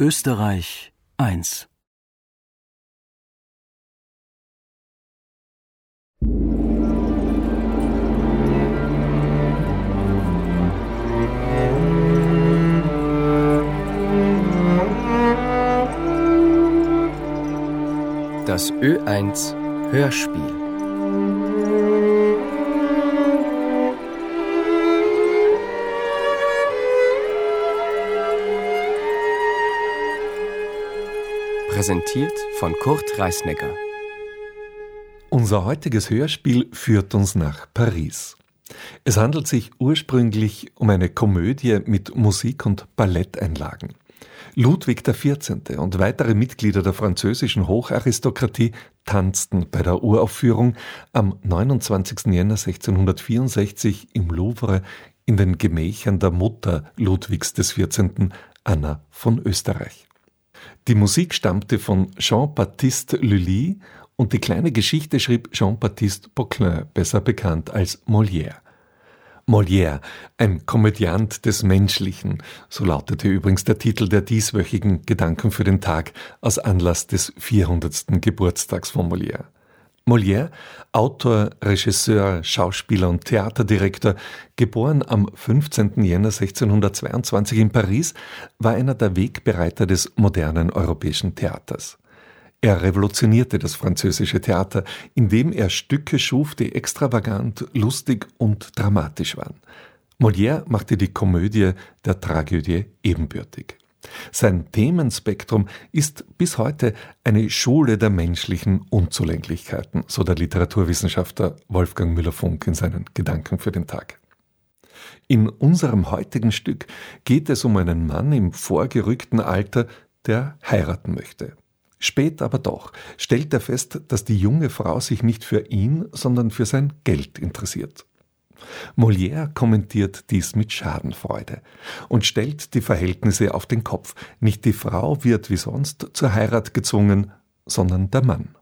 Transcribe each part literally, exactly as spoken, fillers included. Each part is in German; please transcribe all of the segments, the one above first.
Österreich eins. Das Ö eins Hörspiel. Präsentiert von Kurt Reisnecker. Unser heutiges Hörspiel führt uns nach Paris. Es handelt sich ursprünglich um eine Komödie mit Musik- und Balletteinlagen. Ludwig der Vierzehnte und weitere Mitglieder der französischen Hocharistokratie tanzten bei der Uraufführung am neunundzwanzigsten Jänner sechzehnhundertvierundsechzig im Louvre in den Gemächern der Mutter Ludwigs des Vierzehnten, Anna von Österreich. Die Musik stammte von Jean-Baptiste Lully und die kleine Geschichte schrieb Jean-Baptiste Poquelin, besser bekannt als Molière. Molière, ein Komödiant des Menschlichen, so lautete übrigens der Titel der dieswöchigen Gedanken für den Tag aus Anlass des vierhundertsten Geburtstags von Molière. Molière, Autor, Regisseur, Schauspieler und Theaterdirektor, geboren am fünfzehnten Jänner sechzehnhundertzweiundzwanzig in Paris, war einer der Wegbereiter des modernen europäischen Theaters. Er revolutionierte das französische Theater, indem er Stücke schuf, die extravagant, lustig und dramatisch waren. Molière machte die Komödie der Tragödie ebenbürtig. Sein Themenspektrum ist bis heute eine Schule der menschlichen Unzulänglichkeiten, so der Literaturwissenschaftler Wolfgang Müller-Funk in seinen Gedanken für den Tag. In unserem heutigen Stück geht es um einen Mann im vorgerückten Alter, der heiraten möchte. Spät aber doch stellt er fest, dass die junge Frau sich nicht für ihn, sondern für sein Geld interessiert. Molière kommentiert dies mit Schadenfreude und stellt die Verhältnisse auf den Kopf. Nicht die Frau wird wie sonst zur Heirat gezwungen, sondern der Mann.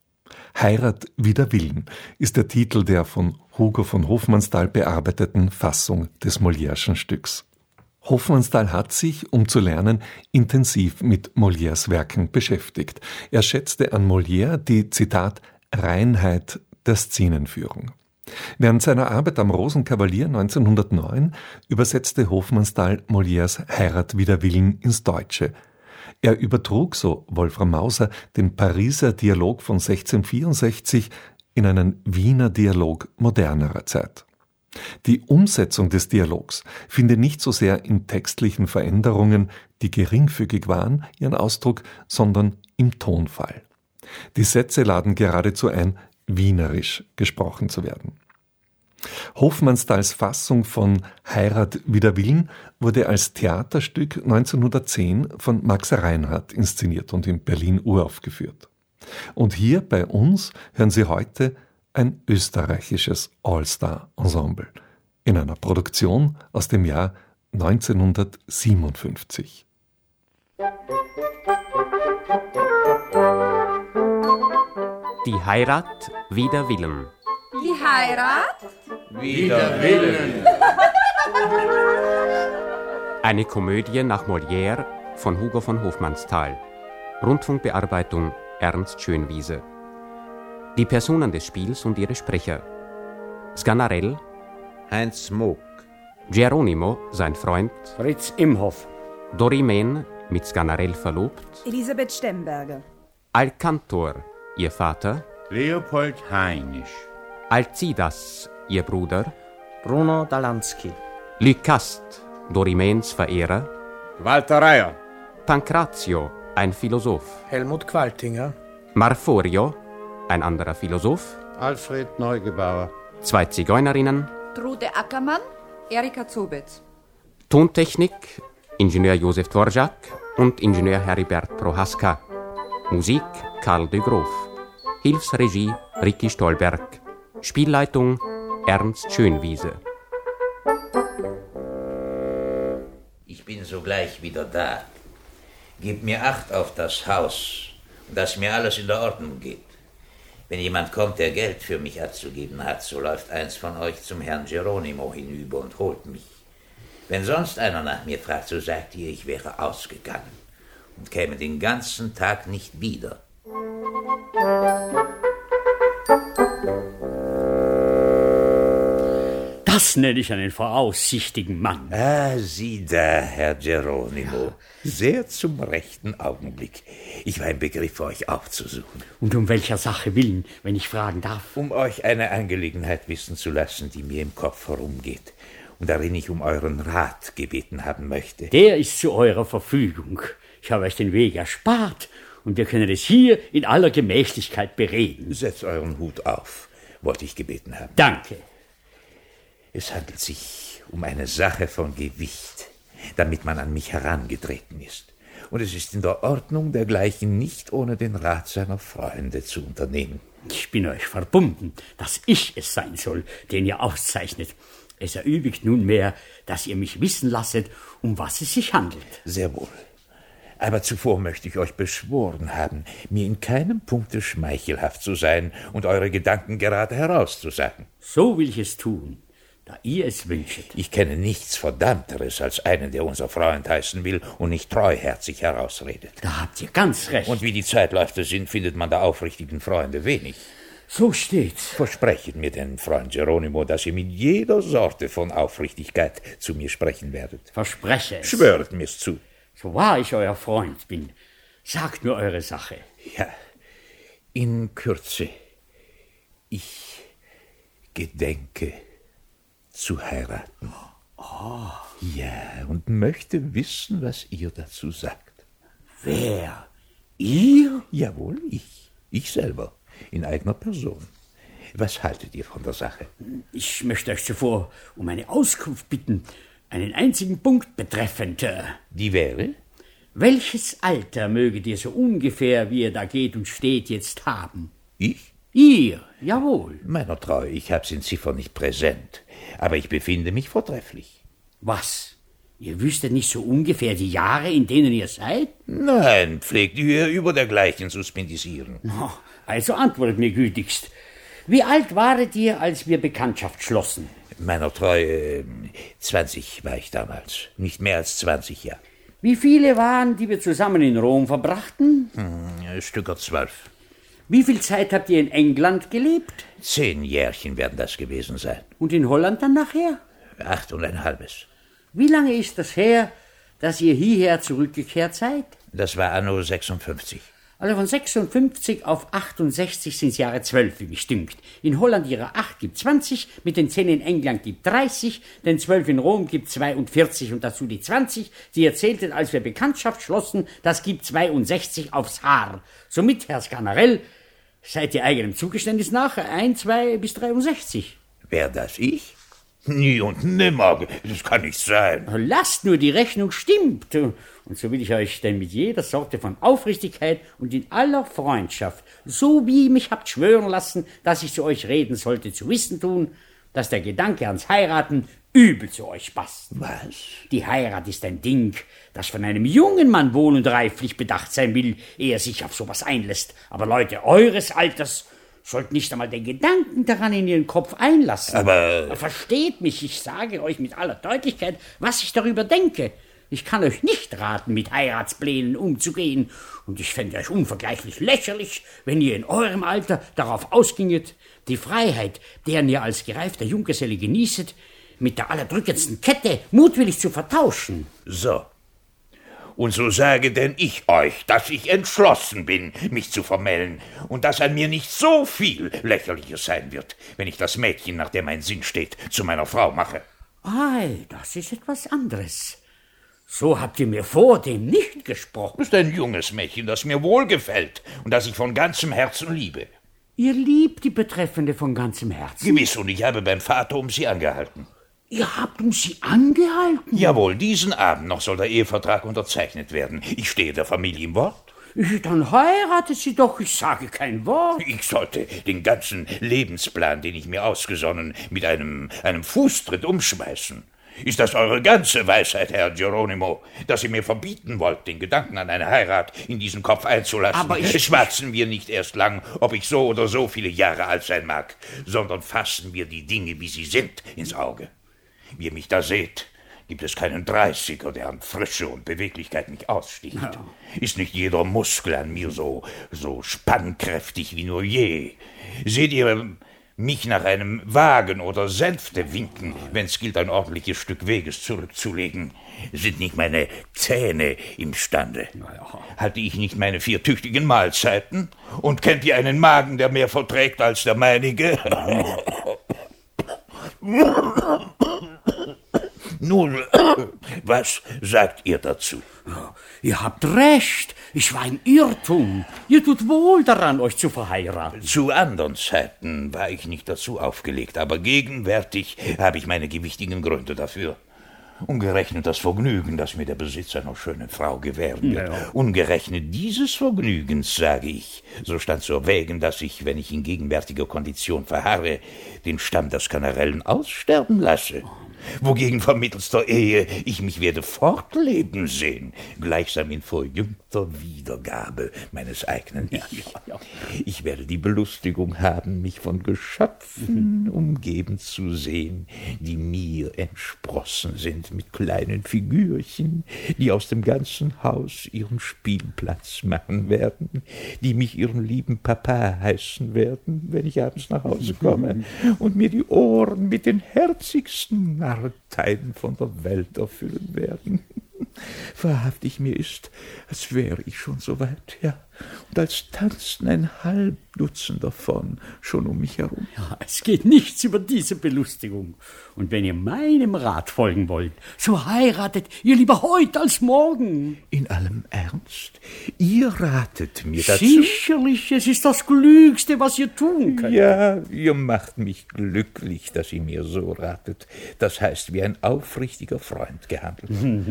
Heirat wider Willen ist der Titel der von Hugo von Hofmannsthal bearbeiteten Fassung des Molière'schen Stücks. Hofmannsthal hat sich, um zu lernen, intensiv mit Molières Werken beschäftigt. Er schätzte an Molière die, Zitat, Reinheit der Szenenführung. Während seiner Arbeit am Rosenkavalier neunzehnhundertneun übersetzte Hofmannsthal Molières Heirat wider Willen ins Deutsche. Er übertrug, so Wolfram Mauser, den Pariser Dialog von sechzehnhundertvierundsechzig in einen Wiener Dialog modernerer Zeit. Die Umsetzung des Dialogs finde nicht so sehr in textlichen Veränderungen, die geringfügig waren, ihren Ausdruck, sondern im Tonfall. Die Sätze laden geradezu ein, wienerisch gesprochen zu werden. Hofmannsthals Fassung von Heirat wider Willen wurde als Theaterstück neunzehnhundertzehn von Max Reinhardt inszeniert und in Berlin uraufgeführt. Und hier bei uns hören Sie heute ein österreichisches All-Star-Ensemble in einer Produktion aus dem Jahr neunzehnhundertsiebenundfünfzig. Die Heirat wider Willen. Die Heirat wider Willen. Eine Komödie nach Molière von Hugo von Hofmannsthal. Rundfunkbearbeitung Ernst Schönwiese. Die Personen des Spiels und ihre Sprecher. Sganarelle, Heinz Moog. Geronimo, sein Freund. Fritz Imhoff. Dorimen, mit Sganarelle verlobt. Elisabeth Stemberger. Alcantor, ihr Vater. Leopold Heinisch. Alcidas, ihr Bruder. Bruno Dalansky. Lycast, Dorimens Verehrer. Walter Reier. Pancrazio, ein Philosoph. Helmut Qualtinger. Marforio, ein anderer Philosoph. Alfred Neugebauer. Zwei Zigeunerinnen. Trude Ackermann, Erika Zobitz. Tontechnik, Ingenieur Josef Dvorak und Ingenieur Heribert Prohaska. Musik, Karl de Grof. Hilfsregie, Ricky Stolberg. Spielleitung, Ernst Schönwiese. Ich bin sogleich wieder da. Gebt mir Acht auf das Haus, dass mir alles in der Ordnung geht. Wenn jemand kommt, der Geld für mich abzugeben hat, so läuft eins von euch zum Herrn Geronimo hinüber und holt mich. Wenn sonst einer nach mir fragt, so sagt ihr, ich wäre ausgegangen. und käme den ganzen Tag nicht wieder. Das nenne ich einen voraussichtigen Mann. Ah, sieh da, Herr Geronimo. Sehr zum rechten Augenblick. Ich war im Begriff, euch aufzusuchen. Und um welcher Sache willen, wenn ich fragen darf? Um euch eine Angelegenheit wissen zu lassen, die mir im Kopf herumgeht und darin ich um euren Rat gebeten haben möchte. Der ist zu eurer Verfügung. Ich habe euch den Weg erspart und wir können es hier in aller Gemächlichkeit bereden. Setzt euren Hut auf, wollte ich gebeten haben. Danke. Es handelt sich um eine Sache von Gewicht, damit man an mich herangetreten ist. Und es ist in der Ordnung, dergleichen nicht ohne den Rat seiner Freunde zu unternehmen. Ich bin euch verbunden, dass ich es sein soll, den ihr auszeichnet. Es erübrigt nunmehr, dass ihr mich wissen lasset, um was es sich handelt. Sehr wohl. Aber zuvor möchte ich euch beschworen haben, mir in keinem Punkte schmeichelhaft zu sein und eure Gedanken gerade herauszusagen. So will ich es tun, da ihr es wünschet. Ich kenne nichts Verdammteres als einen, der unser Freund heißen will und nicht treuherzig herausredet. Da habt ihr ganz recht. Und wie die Zeitläufe sind, findet man der aufrichtigen Freunde wenig. So steht's. Versprechet mir denn, Freund Geronimo, dass ihr mit jeder Sorte von Aufrichtigkeit zu mir sprechen werdet. Verspreche es. Schwört mir's zu. So wahr ich euer Freund bin, sagt nur eure Sache. Ja, in Kürze. Ich gedenke zu heiraten. Oh. Ja, und möchte wissen, was ihr dazu sagt. Wer? Ihr? Jawohl, ich. Ich selber, in eigener Person. Was haltet ihr von der Sache? Ich möchte euch zuvor um eine Auskunft bitten, einen einzigen Punkt betreffend. Die wäre? Welches Alter möget ihr so ungefähr, wie ihr da geht und steht, jetzt haben? Ich? Ihr, jawohl. Meiner Treue, ich hab's in Ziffern nicht präsent, aber ich befinde mich vortrefflich. Was? Ihr wüsstet nicht so ungefähr die Jahre, in denen ihr seid? Nein, pflegt ihr über dergleichen suspendisieren. Oh, also antwortet mir gütigst. Wie alt waret ihr, als wir Bekanntschaft schlossen? Meiner Treue, zwanzig war ich damals, nicht mehr als zwanzig Jahre. Wie viele waren, die wir zusammen in Rom verbrachten? Hm, Stücker zwölf. Wie viel Zeit habt ihr in England gelebt? Zehn Jährchen werden das gewesen sein. Und in Holland dann nachher? Acht und ein halbes. Wie lange ist das her, dass ihr hierher zurückgekehrt seid? Das war anno sechsundfünfzig. Also von sechsundfünfzig auf achtundsechzig sind's Jahre zwölf, wie mich dünkt. In Holland ihre acht gibt zwanzig, mit den zehn in England gibt dreißig, den zwölf in Rom gibt zweiundvierzig und dazu die zwanzig, die ihr zähltet, als wir Bekanntschaft schlossen, das gibt zweiundsechzig aufs Haar. Somit, Herr Sganarell, seid ihr eigenem Zugeständnis nach ein, zwei bis dreiundsechzig. Wär das ich? Nie und nimmer, das kann nicht sein. Lasst nur, die Rechnung stimmt. Und so will ich euch denn mit jeder Sorte von Aufrichtigkeit und in aller Freundschaft, so wie ihr mich habt schwören lassen, dass ich zu euch reden sollte, zu wissen tun, dass der Gedanke ans Heiraten übel zu euch passt. Was? Die Heirat ist ein Ding, das von einem jungen Mann wohl und reiflich bedacht sein will, ehe er sich auf sowas einlässt. Aber Leute eures Alters sollten nicht einmal den Gedanken daran in ihren Kopf einlassen. Aber... Versteht mich, ich sage euch mit aller Deutlichkeit, was ich darüber denke. Ich kann euch nicht raten, mit Heiratsplänen umzugehen. Und ich fände euch unvergleichlich lächerlich, wenn ihr in eurem Alter darauf ausginget, die Freiheit, deren ihr als gereifter Junggeselle genießet, mit der allerdrückendsten Kette mutwillig zu vertauschen. So. Und so sage denn ich euch, dass ich entschlossen bin, mich zu vermählen, und dass an mir nicht so viel Lächerliches sein wird, wenn ich das Mädchen, nach dem mein Sinn steht, zu meiner Frau mache. Ei, das ist etwas anderes. So habt ihr mir vordem nicht gesprochen. Das ist ein junges Mädchen, das mir wohlgefällt und das ich von ganzem Herzen liebe. Ihr liebt die Betreffende von ganzem Herzen? Gewiss, und ich habe beim Vater um sie angehalten. Ihr habt um sie angehalten? Jawohl, diesen Abend noch soll der Ehevertrag unterzeichnet werden. Ich stehe der Familie im Wort. Dann heiratet sie doch, ich sage kein Wort. Ich sollte den ganzen Lebensplan, den ich mir ausgesonnen, mit einem, einem Fußtritt umschmeißen. Ist das eure ganze Weisheit, Herr Geronimo, dass ihr mir verbieten wollt, den Gedanken an eine Heirat in diesen Kopf einzulassen? Aber ich... Schwatzen wir nicht erst lang, ob ich so oder so viele Jahre alt sein mag, sondern fassen wir die Dinge, wie sie sind, ins Auge. Wie ihr mich da seht, Gibt es keinen Dreißiger, der an Frische und Beweglichkeit mich aussticht? Ja. Ist nicht jeder Muskel an mir so, so spannkräftig wie nur je? Seht ihr mich nach einem Wagen oder Sänfte winken, wenn es gilt, ein ordentliches Stück Weges zurückzulegen? Sind nicht meine Zähne imstande? Ja. Halte ich nicht meine vier tüchtigen Mahlzeiten? Und kennt ihr einen Magen, der mehr verträgt als der meinige? Nun, was sagt ihr dazu? Ja, ihr habt recht. Ich war im Irrtum. Ihr tut wohl daran, euch zu verheiraten. Zu anderen Zeiten war ich nicht dazu aufgelegt, aber gegenwärtig habe ich meine gewichtigen Gründe dafür. Ungerechnet das Vergnügen, das mir der Besitz einer schönen Frau gewähren wird. Ja. Ungerechnet dieses Vergnügens, sage ich, so stand zu erwägen, dass ich, wenn ich in gegenwärtiger Kondition verharre, den Stamm der Skanarellen aussterben lasse. Wogegen vermittels der Ehe ich mich werde fortleben sehen, gleichsam in verjüngter Wiedergabe meines eigenen Ich. Ja, ja. Ich werde die Belustigung haben, mich von Geschöpfen mhm. umgeben zu sehen, die mir entsprossen sind, mit kleinen Figürchen, die aus dem ganzen Haus ihren Spielplatz machen werden, die mich ihren lieben Papa heißen werden, wenn ich abends nach Hause komme, und mir die Ohren mit den herzigsten Narrteien von der Welt erfüllen werden. Wahrhaftig, mir ist, als wäre ich schon so weit, ja, und als tanzten ein halb Dutzend davon schon um mich herum. Ja, es geht nichts über diese Belustigung. Und wenn ihr meinem Rat folgen wollt, so heiratet ihr lieber heute als morgen. In allem Ernst? Ihr ratet mir dazu? Sicherlich, es ist das Klügste, was ihr tun könnt. Ja, ihr macht mich glücklich, dass ihr mir so ratet. Das heißt, wie ein aufrichtiger Freund gehandelt.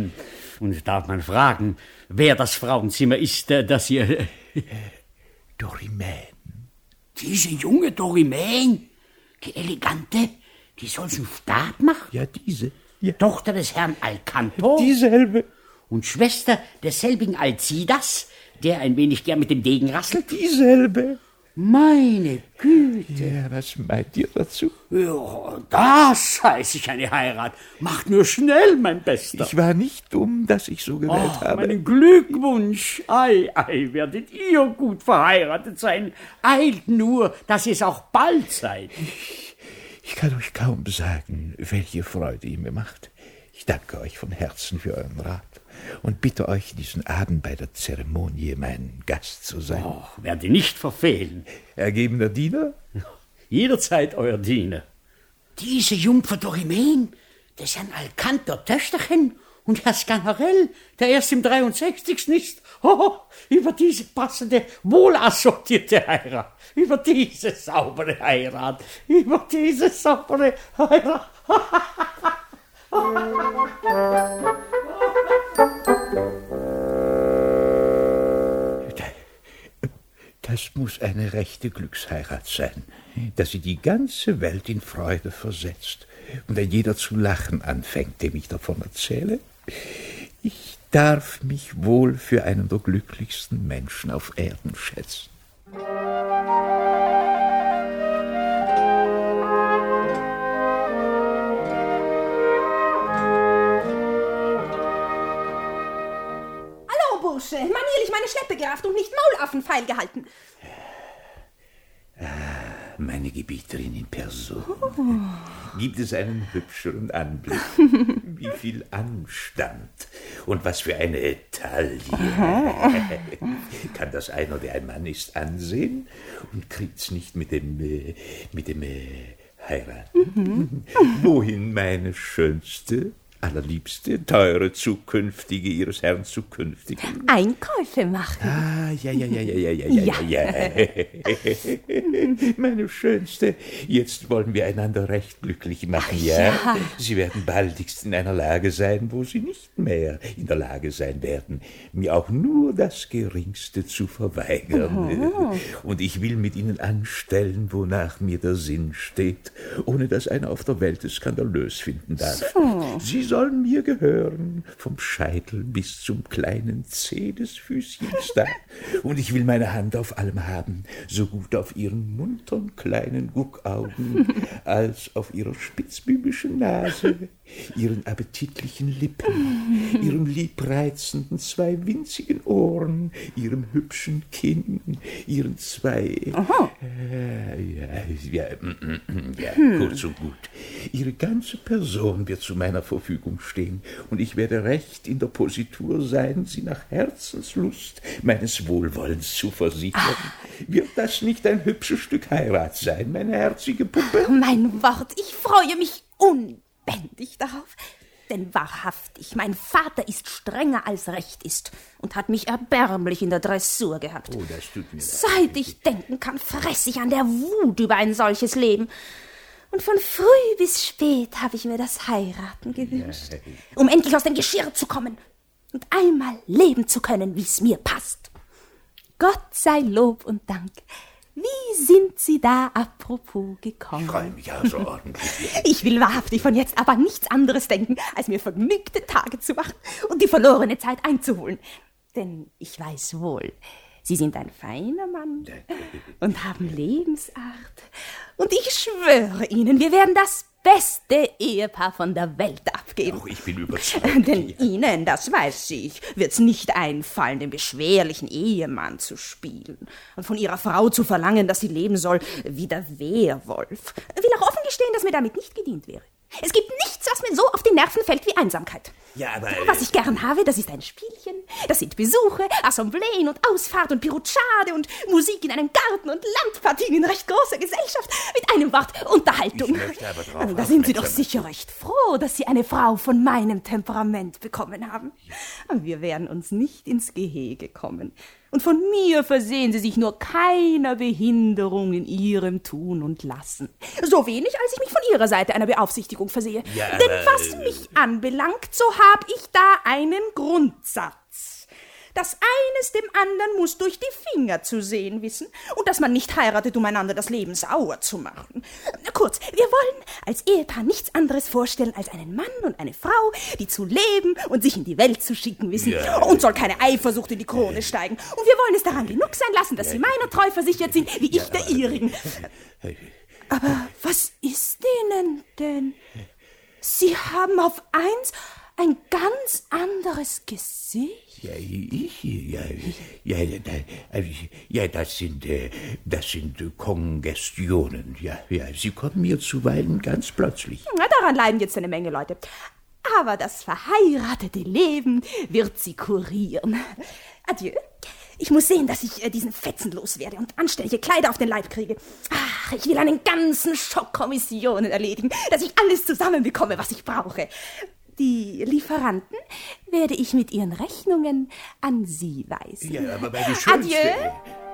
Und darf man fragen, wer das Frauenzimmer ist, das ihr... Dorimaine. Diese junge Dorimaine, die elegante, die solchen Stab macht? Ja, diese. Ja. Tochter des Herrn Alcanto? Dieselbe. Und Schwester desselbigen Alcidas, der ein wenig gern mit dem Degen rasselt? Dieselbe. Meine Güte. Ja, was meint ihr dazu? Ja, das heißt ich eine Heirat. Macht nur schnell, mein Bester. Ich war nicht dumm, dass ich so gewählt oh, habe. Meinen Glückwunsch. Ei, ei, werdet ihr gut verheiratet sein. Eilt nur, dass ihr es auch bald seid. Ich, ich kann euch kaum sagen, welche Freude ihr mir macht. Ich danke euch von Herzen für euren Rat und bitte euch, diesen Abend bei der Zeremonie mein Gast zu sein. Oh, werde nicht verfehlen. Ergebener Diener? Jederzeit euer Diener. Diese Jungfer Dorimaine, des Herrn Alcanto Töchterchen und Herr Sganarelle, der erst im dreiundsechzigsten ist. Oh, über diese passende, wohlassortierte Heirat, über diese saubere Heirat, über diese saubere Heirat. Das muss eine rechte Glücksheirat sein, dass sie die ganze Welt in Freude versetzt und ein jeder zu lachen anfängt, dem ich davon erzähle. Ich darf mich wohl für einen der glücklichsten Menschen auf Erden schätzen. Manierlich meine Schleppe gerafft und nicht Maulaffen feil gehalten. Ah, meine Gebieterin in Person. Oh. Gibt es einen hübscheren Anblick? Wie viel Anstand und was für eine Taille. Kann das einer, der ein Mann ist, ansehen und kriegt's nicht mit dem, äh, mit dem äh, Heiraten? Mhm. Wohin, meine Schönste? Allerliebste, teure Zukünftige Ihres Herrn Zukünftige. Einkäufe machen. Ah, ja, ja, ja, ja, ja, ja, ja, ja. Meine Schönste, jetzt wollen wir einander recht glücklich machen, ja? ja? Sie werden baldigst in einer Lage sein, wo Sie nicht mehr in der Lage sein werden, mir auch nur das Geringste zu verweigern. Oh. Und ich will mit Ihnen anstellen, wonach mir der Sinn steht, ohne dass einer auf der Welt es skandalös finden darf. So. Sie soll mir gehören, vom Scheitel bis zum kleinen Zeh des Füßchens da. Und ich will meine Hand auf allem haben, so gut auf ihren muntern kleinen Guckaugen, als auf ihrer spitzbübischen Nase, ihren appetitlichen Lippen, ihren liebreizenden zwei winzigen Ohren, ihrem hübschen Kinn, ihren zwei... Äh, ja, ja, ja, kurz und gut. Ihre ganze Person wird zu meiner Verfügung stehen, und ich werde recht in der Positur sein, sie nach Herzenslust meines Wohlwollens zu versichern. Ah. Wird das nicht ein hübsches Stück Heirat sein, meine herzige Puppe? Mein Wort, ich freue mich unbändig darauf. Denn wahrhaftig, mein Vater ist strenger als recht ist und hat mich erbärmlich in der Dressur gehabt. Oh, das tut mir leid. Seit ich denken kann, fress ich an der Wut über ein solches Leben. Und von früh bis spät habe ich mir das Heiraten gewünscht, ja, um endlich aus dem Geschirr zu kommen und einmal leben zu können, wie es mir passt. Gott sei Lob und Dank. Wie sind Sie da apropos gekommen? Ich freue mich außerordentlich. Ich will wahrhaftig von jetzt ab an nichts anderes denken, als mir vergnügte Tage zu machen und die verlorene Zeit einzuholen. Denn ich weiß wohl, Sie sind ein feiner Mann und haben Lebensart. Und ich schwöre Ihnen, wir werden das beste Ehepaar von der Welt abgeben. Auch ich bin überzeugt. Denn Ihnen, das weiß ich, wird's nicht einfallen, den beschwerlichen Ehemann zu spielen und von Ihrer Frau zu verlangen, dass sie leben soll wie der Wehrwolf. Will auch offen gestehen, dass mir damit nicht gedient wäre. Es gibt nichts, was mir so auf die Nerven fällt wie Einsamkeit. Ja, aber... Was ich gern habe, das ist ein Spielchen. Das sind Besuche, Assembleen und Ausfahrt und Pirutschade und Musik in einem Garten und Landpartien in recht großer Gesellschaft. Mit einem Wort, Unterhaltung. Ich möchte aber drauf Da sind Sie doch sicher recht froh, dass Sie eine Frau von meinem Temperament bekommen haben. Wir werden uns nicht ins Gehege kommen. Und von mir versehen Sie sich nur keiner Behinderung in Ihrem Tun und Lassen. So wenig, als ich mich von Ihrer Seite einer Beaufsichtigung versehe. Ja, Denn aber, was mich anbelangt, so habe ich da einen Grundsatz. Das eines dem anderen muss durch die Finger zu sehen wissen und dass man nicht heiratet, um einander das Leben sauer zu machen. Kurz, wir wollen als Ehepaar nichts anderes vorstellen als einen Mann und eine Frau, die zu leben und sich in die Welt zu schicken wissen. Ja. Und soll keine Eifersucht in die Krone steigen. Und wir wollen es daran genug sein lassen, dass Sie meiner treu versichert sind, wie ich der Ihrigen. Aber was ist Ihnen denn? Sie haben auf eins ein ganz anderes Gesicht. Ja, ich, ja, ja, ja, ja, das sind, das sind Kongestionen, ja, ja, sie kommen mir zuweilen ganz plötzlich. Na, daran leiden jetzt eine Menge Leute. Aber das verheiratete Leben wird sie kurieren. Adieu. Ich muss sehen, dass ich äh, diesen Fetzen loswerde und anständige Kleider auf den Leib kriege. Ach, ich will einen ganzen Schock Kommissionen erledigen, dass ich alles zusammenbekomme, was ich brauche. Die Lieferanten werde ich mit ihren Rechnungen an Sie weisen. Ja, aber meine schönste... Adieu.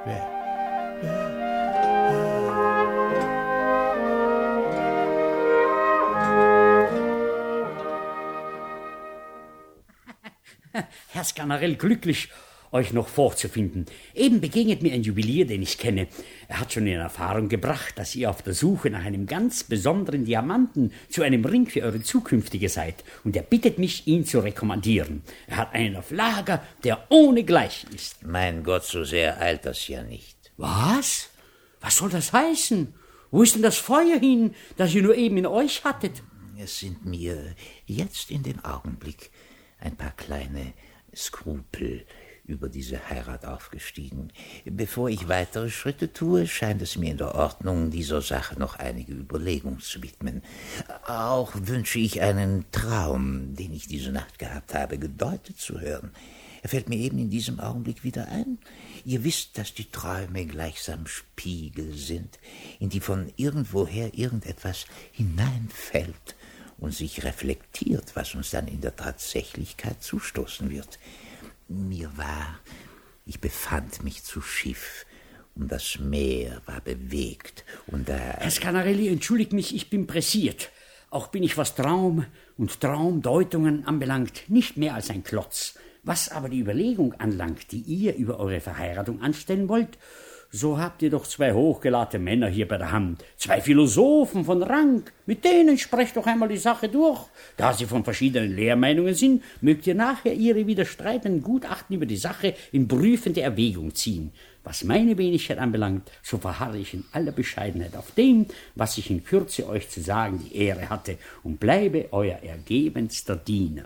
Herr Sganarelle, glücklich, euch noch vorzufinden. Eben begegnet mir ein Juwelier, den ich kenne. Er hat schon in Erfahrung gebracht, dass ihr auf der Suche nach einem ganz besonderen Diamanten zu einem Ring für eure zukünftige seid. Und er bittet mich, ihn zu rekommandieren. Er hat einen auf Lager, der ohnegleichen ist. Mein Gott, so sehr eilt das ja nicht. Was? Was soll das heißen? Wo ist denn das Feuer hin, das ihr nur eben in euch hattet? Es sind mir jetzt in dem Augenblick ein paar kleine Skrupel über diese Heirat aufgestiegen. Bevor ich weitere Schritte tue, scheint es mir in der Ordnung, dieser Sache noch einige Überlegungen zu widmen. Auch wünsche ich einen Traum, den ich diese Nacht gehabt habe, gedeutet zu hören. Er fällt mir eben in diesem Augenblick wieder ein. Ihr wisst, dass die Träume gleichsam Spiegel sind, in die von irgendwoher irgendetwas hineinfällt und sich reflektiert, was uns dann in der Tatsächlichkeit zustoßen wird. Mir war, ich befand mich zu Schiff, und das Meer war bewegt, und da... Herr Sganarelle, entschuldigt mich, ich bin pressiert. Auch bin ich, was Traum und Traumdeutungen anbelangt, nicht mehr als ein Klotz. Was aber die Überlegung anlangt, die ihr über eure Verheiratung anstellen wollt, So habt ihr doch zwei hochgelahrte Männer hier bei der Hand, zwei Philosophen von Rang. Mit denen sprecht doch einmal die Sache durch. Da sie von verschiedenen Lehrmeinungen sind, mögt ihr nachher ihre widerstreitenden Gutachten über die Sache in prüfende Erwägung ziehen. Was meine Wenigkeit anbelangt, so verharre ich in aller Bescheidenheit auf dem, was ich in Kürze euch zu sagen die Ehre hatte, und bleibe euer ergebenster Diener.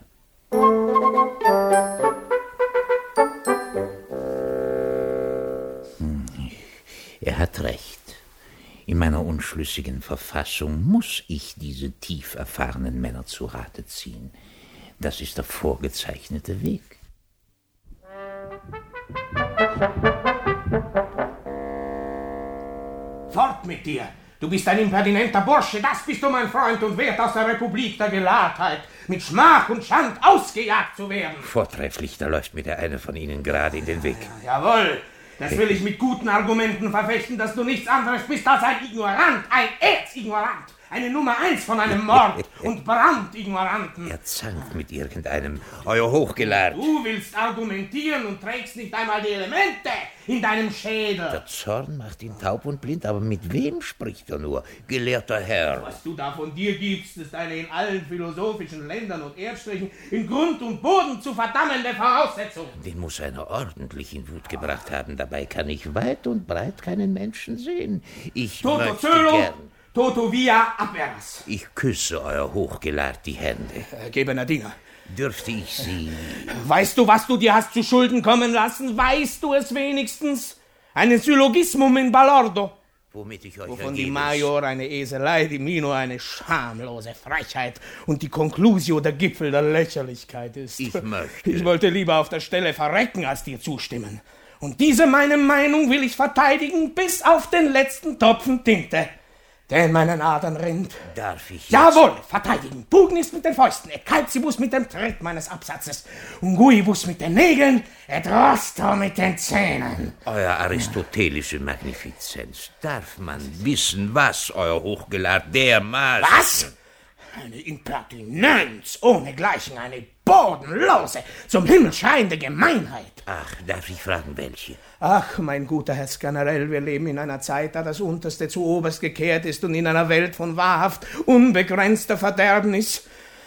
Er hat recht. In meiner unschlüssigen Verfassung muss ich diese tief erfahrenen Männer zu Rate ziehen. Das ist der vorgezeichnete Weg. Fort mit dir! Du bist ein impertinenter Bursche, das bist du, mein Freund, und wert aus der Republik der Gelahrtheit, mit Schmach und Schand ausgejagt zu werden. Vortrefflich, da läuft mir der eine von Ihnen gerade in den Weg. Jawohl, das will ich mit guten Argumenten verfechten, dass du nichts anderes bist als ein Ignorant, ein Erzignorant, eine Nummer eins von einem Mord- und Brandignoranten. Er zankt mit irgendeinem, euer Hochgelehrt. Du willst argumentieren und trägst nicht einmal die Elemente in deinem Schädel. Der Zorn macht ihn taub und blind, aber mit wem spricht er nur? Gelehrter Herr. Was du da von dir gibst, ist eine in allen philosophischen Ländern und Erdstrichen in Grund und Boden zu verdammende Voraussetzung. Den muss einer ordentlich in Wut gebracht haben. Dabei kann ich weit und breit keinen Menschen sehen. Ich Toto möchte Zölo, gern... Toto via abweras. Ich küsse euer Hochgelehrt die Hände. Ergebener Diener. Dürfte ich Sie... Weißt du, was du dir hast zu Schulden kommen lassen? Weißt du es wenigstens? Einen Syllogismum in Balordo. Womit ich euch Wovon ergebens... die Major eine Eselei, die Mino eine schamlose Frechheit und die Conclusio der Gipfel der Lächerlichkeit ist. Ich möchte... Ich wollte lieber auf der Stelle verrecken, als dir zustimmen. Und diese meine Meinung will ich verteidigen bis auf den letzten Tropfen Tinte, der in meinen Adern rinnt. Darf ich jetzt... Jawohl, verteidigen. Pugnis mit den Fäusten, et calcibus mit dem Tritt meines Absatzes, unguibus mit den Nägeln, et rostro mit den Zähnen. Euer aristotelische Magnifizenz, darf man wissen, was euer Hochgelehrt dermaßen... Was? Eine Impertinenz ohnegleichen, eine bodenlose, zum Himmel schreiende Gemeinheit. Ach, darf ich fragen, welche? Ach, mein guter Herr Sganarelle, wir leben in einer Zeit, da das Unterste zu Oberst gekehrt ist und in einer Welt von wahrhaft unbegrenzter Verderbnis.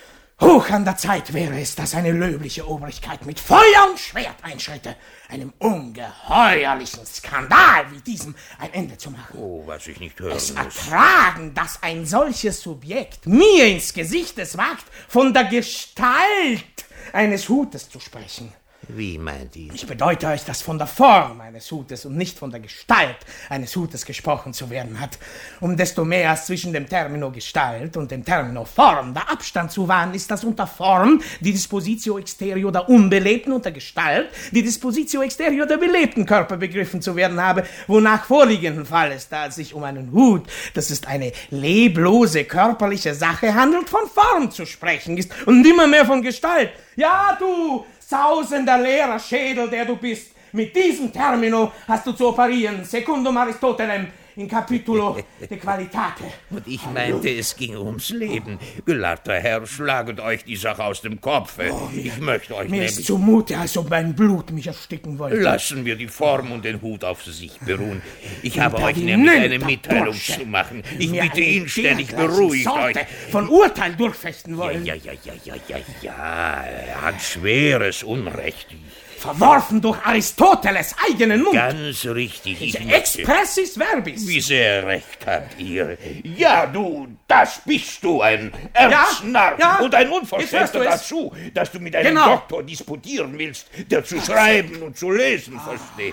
Hoch an der Zeit wäre es, dass eine löbliche Obrigkeit mit Feuer und Schwert einschritte, einem ungeheuerlichen Skandal wie diesem ein Ende zu machen. Oh, was ich nicht hören es muss. ertragen, dass ein solches Subjekt mir ins Gesicht es wagt, von der Gestalt eines Hutes zu sprechen. Wie meint ihr? Ich bedeute euch, dass von der Form eines Hutes und nicht von der Gestalt eines Hutes gesprochen zu werden hat. Um desto mehr als zwischen dem Termino Gestalt und dem Termino Form der Abstand zu wahren ist, dass unter Form die Dispositio exterio der unbelebten und der Gestalt die Dispositio exterio der belebten Körper begriffen zu werden habe, wonach vorliegenden Falles, da es sich um einen Hut, das ist eine leblose körperliche Sache, handelt, von Form zu sprechen ist und nimmer mehr von Gestalt. Ja, du sausender leerer Schädel, der du bist, mit diesem Termino hast du zu operieren, secundum Aristotelem, in Capitulo de Qualitate. Und ich meinte, es ging ums Leben. Gelahrter Herr, schlaget euch die Sache aus dem Kopfe. Oh, ich möchte euch mir nämlich... ist zumute, als ob mein Blut mich ersticken wollte. Lassen wir die Form und den Hut auf sich beruhen. Ich habe euch nämlich eine Mitteilung Bursche, zu machen. Ich mir bitte eine inständig, dergleichen beruhigt Sorte euch. von Urteil durchfechten wollen. Ja, ja, ja, ja, ja, ja, er hat schweres Unrecht. Verworfen durch Aristoteles eigenen Mund. Ganz richtig. Ich Expressis verbis. Wie sehr recht habt ihr. Ja, du, das bist du, ein Erznarr ja, ja. und ein Jetzt Unverschämter hörst du es. dazu, dass du mit einem Genau. Doktor disputieren willst, der zu schreiben und zu lesen versteht.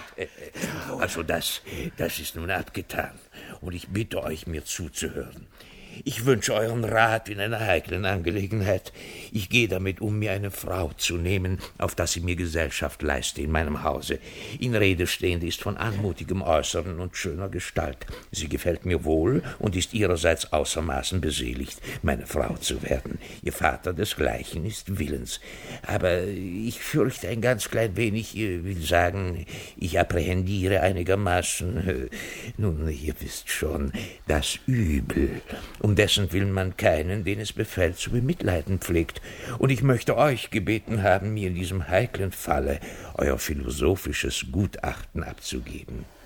Also das, das ist nun abgetan und ich bitte euch, mir zuzuhören. Ich wünsche euren Rat in einer heiklen Angelegenheit. Ich gehe damit um, mir eine Frau zu nehmen, auf dass sie mir Gesellschaft leiste in meinem Hause. In Rede stehend ist von anmutigem Äußeren und schöner Gestalt. Sie gefällt mir wohl und ist ihrerseits außermaßen beseligt, meine Frau zu werden. Ihr Vater desgleichen ist willens. Aber ich fürchte ein ganz klein wenig, ich will sagen, ich apprehendiere einigermaßen, nun, ihr wisst schon, das Übel, um dessen Willen man keinen, den es befällt, zu bemitleiden pflegt. Und ich möchte euch gebeten haben, mir in diesem heiklen Falle euer philosophisches Gutachten abzugeben.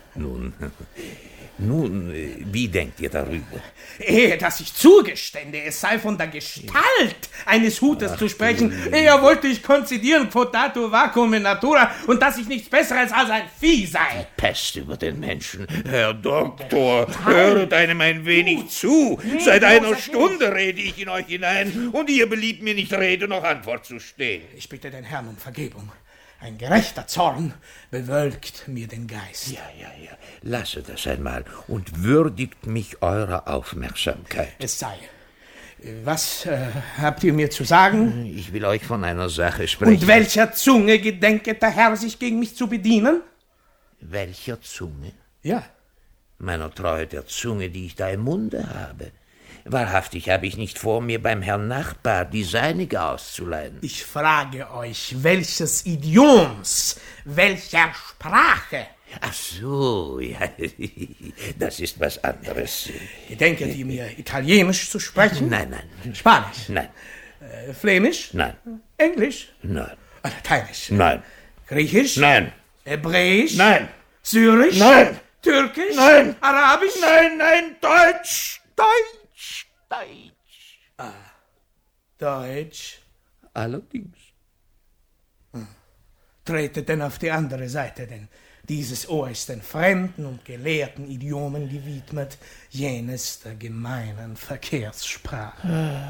Nun, nun, wie denkt ihr darüber? Ehe, dass ich zugestände, es sei von der Gestalt eines Hutes Ach, zu sprechen, eher wollte ich konzidieren, quotato vacuum in natura, und dass ich nichts Besseres als ein Vieh sei. Pest über den Menschen. Herr Doktor, höret einem ein wenig zu. Nee, Seit einer Stunde rede ich in euch hinein, und ihr beliebt mir nicht Rede noch Antwort zu stehen. Ich bitte den Herrn um Vergebung. Ein gerechter Zorn bewölkt mir den Geist. Ja, ja, ja. Lasset das einmal und würdigt mich eurer Aufmerksamkeit. Es sei. Was äh, habt ihr mir zu sagen? Ich will euch von einer Sache sprechen. Und welcher Zunge gedenket der Herr, sich gegen mich zu bedienen? Welcher Zunge? Ja. Meiner Treue der Zunge, die ich da im Munde habe. Wahrhaftig habe ich nicht vor, mir beim Herrn Nachbar die seinige auszuleihen. Ich frage euch, welches Idioms, welcher Sprache? Ach so, ja, das ist was anderes. Gedenket ihr mir Italienisch zu sprechen? Nein, nein. Spanisch? Nein. Äh, Flämisch? Nein. Englisch? Nein. Lateinisch? Nein. Griechisch? Nein. Hebräisch? Nein. Syrisch? Nein. Türkisch? Nein. Arabisch? Nein, nein, Deutsch. Deutsch. Deutsch. Ah. Deutsch? Allerdings. Hm. Tretet denn auf die andere Seite, denn dieses Ohr ist den fremden und gelehrten Idiomen gewidmet, jenes der gemeinen Verkehrssprache.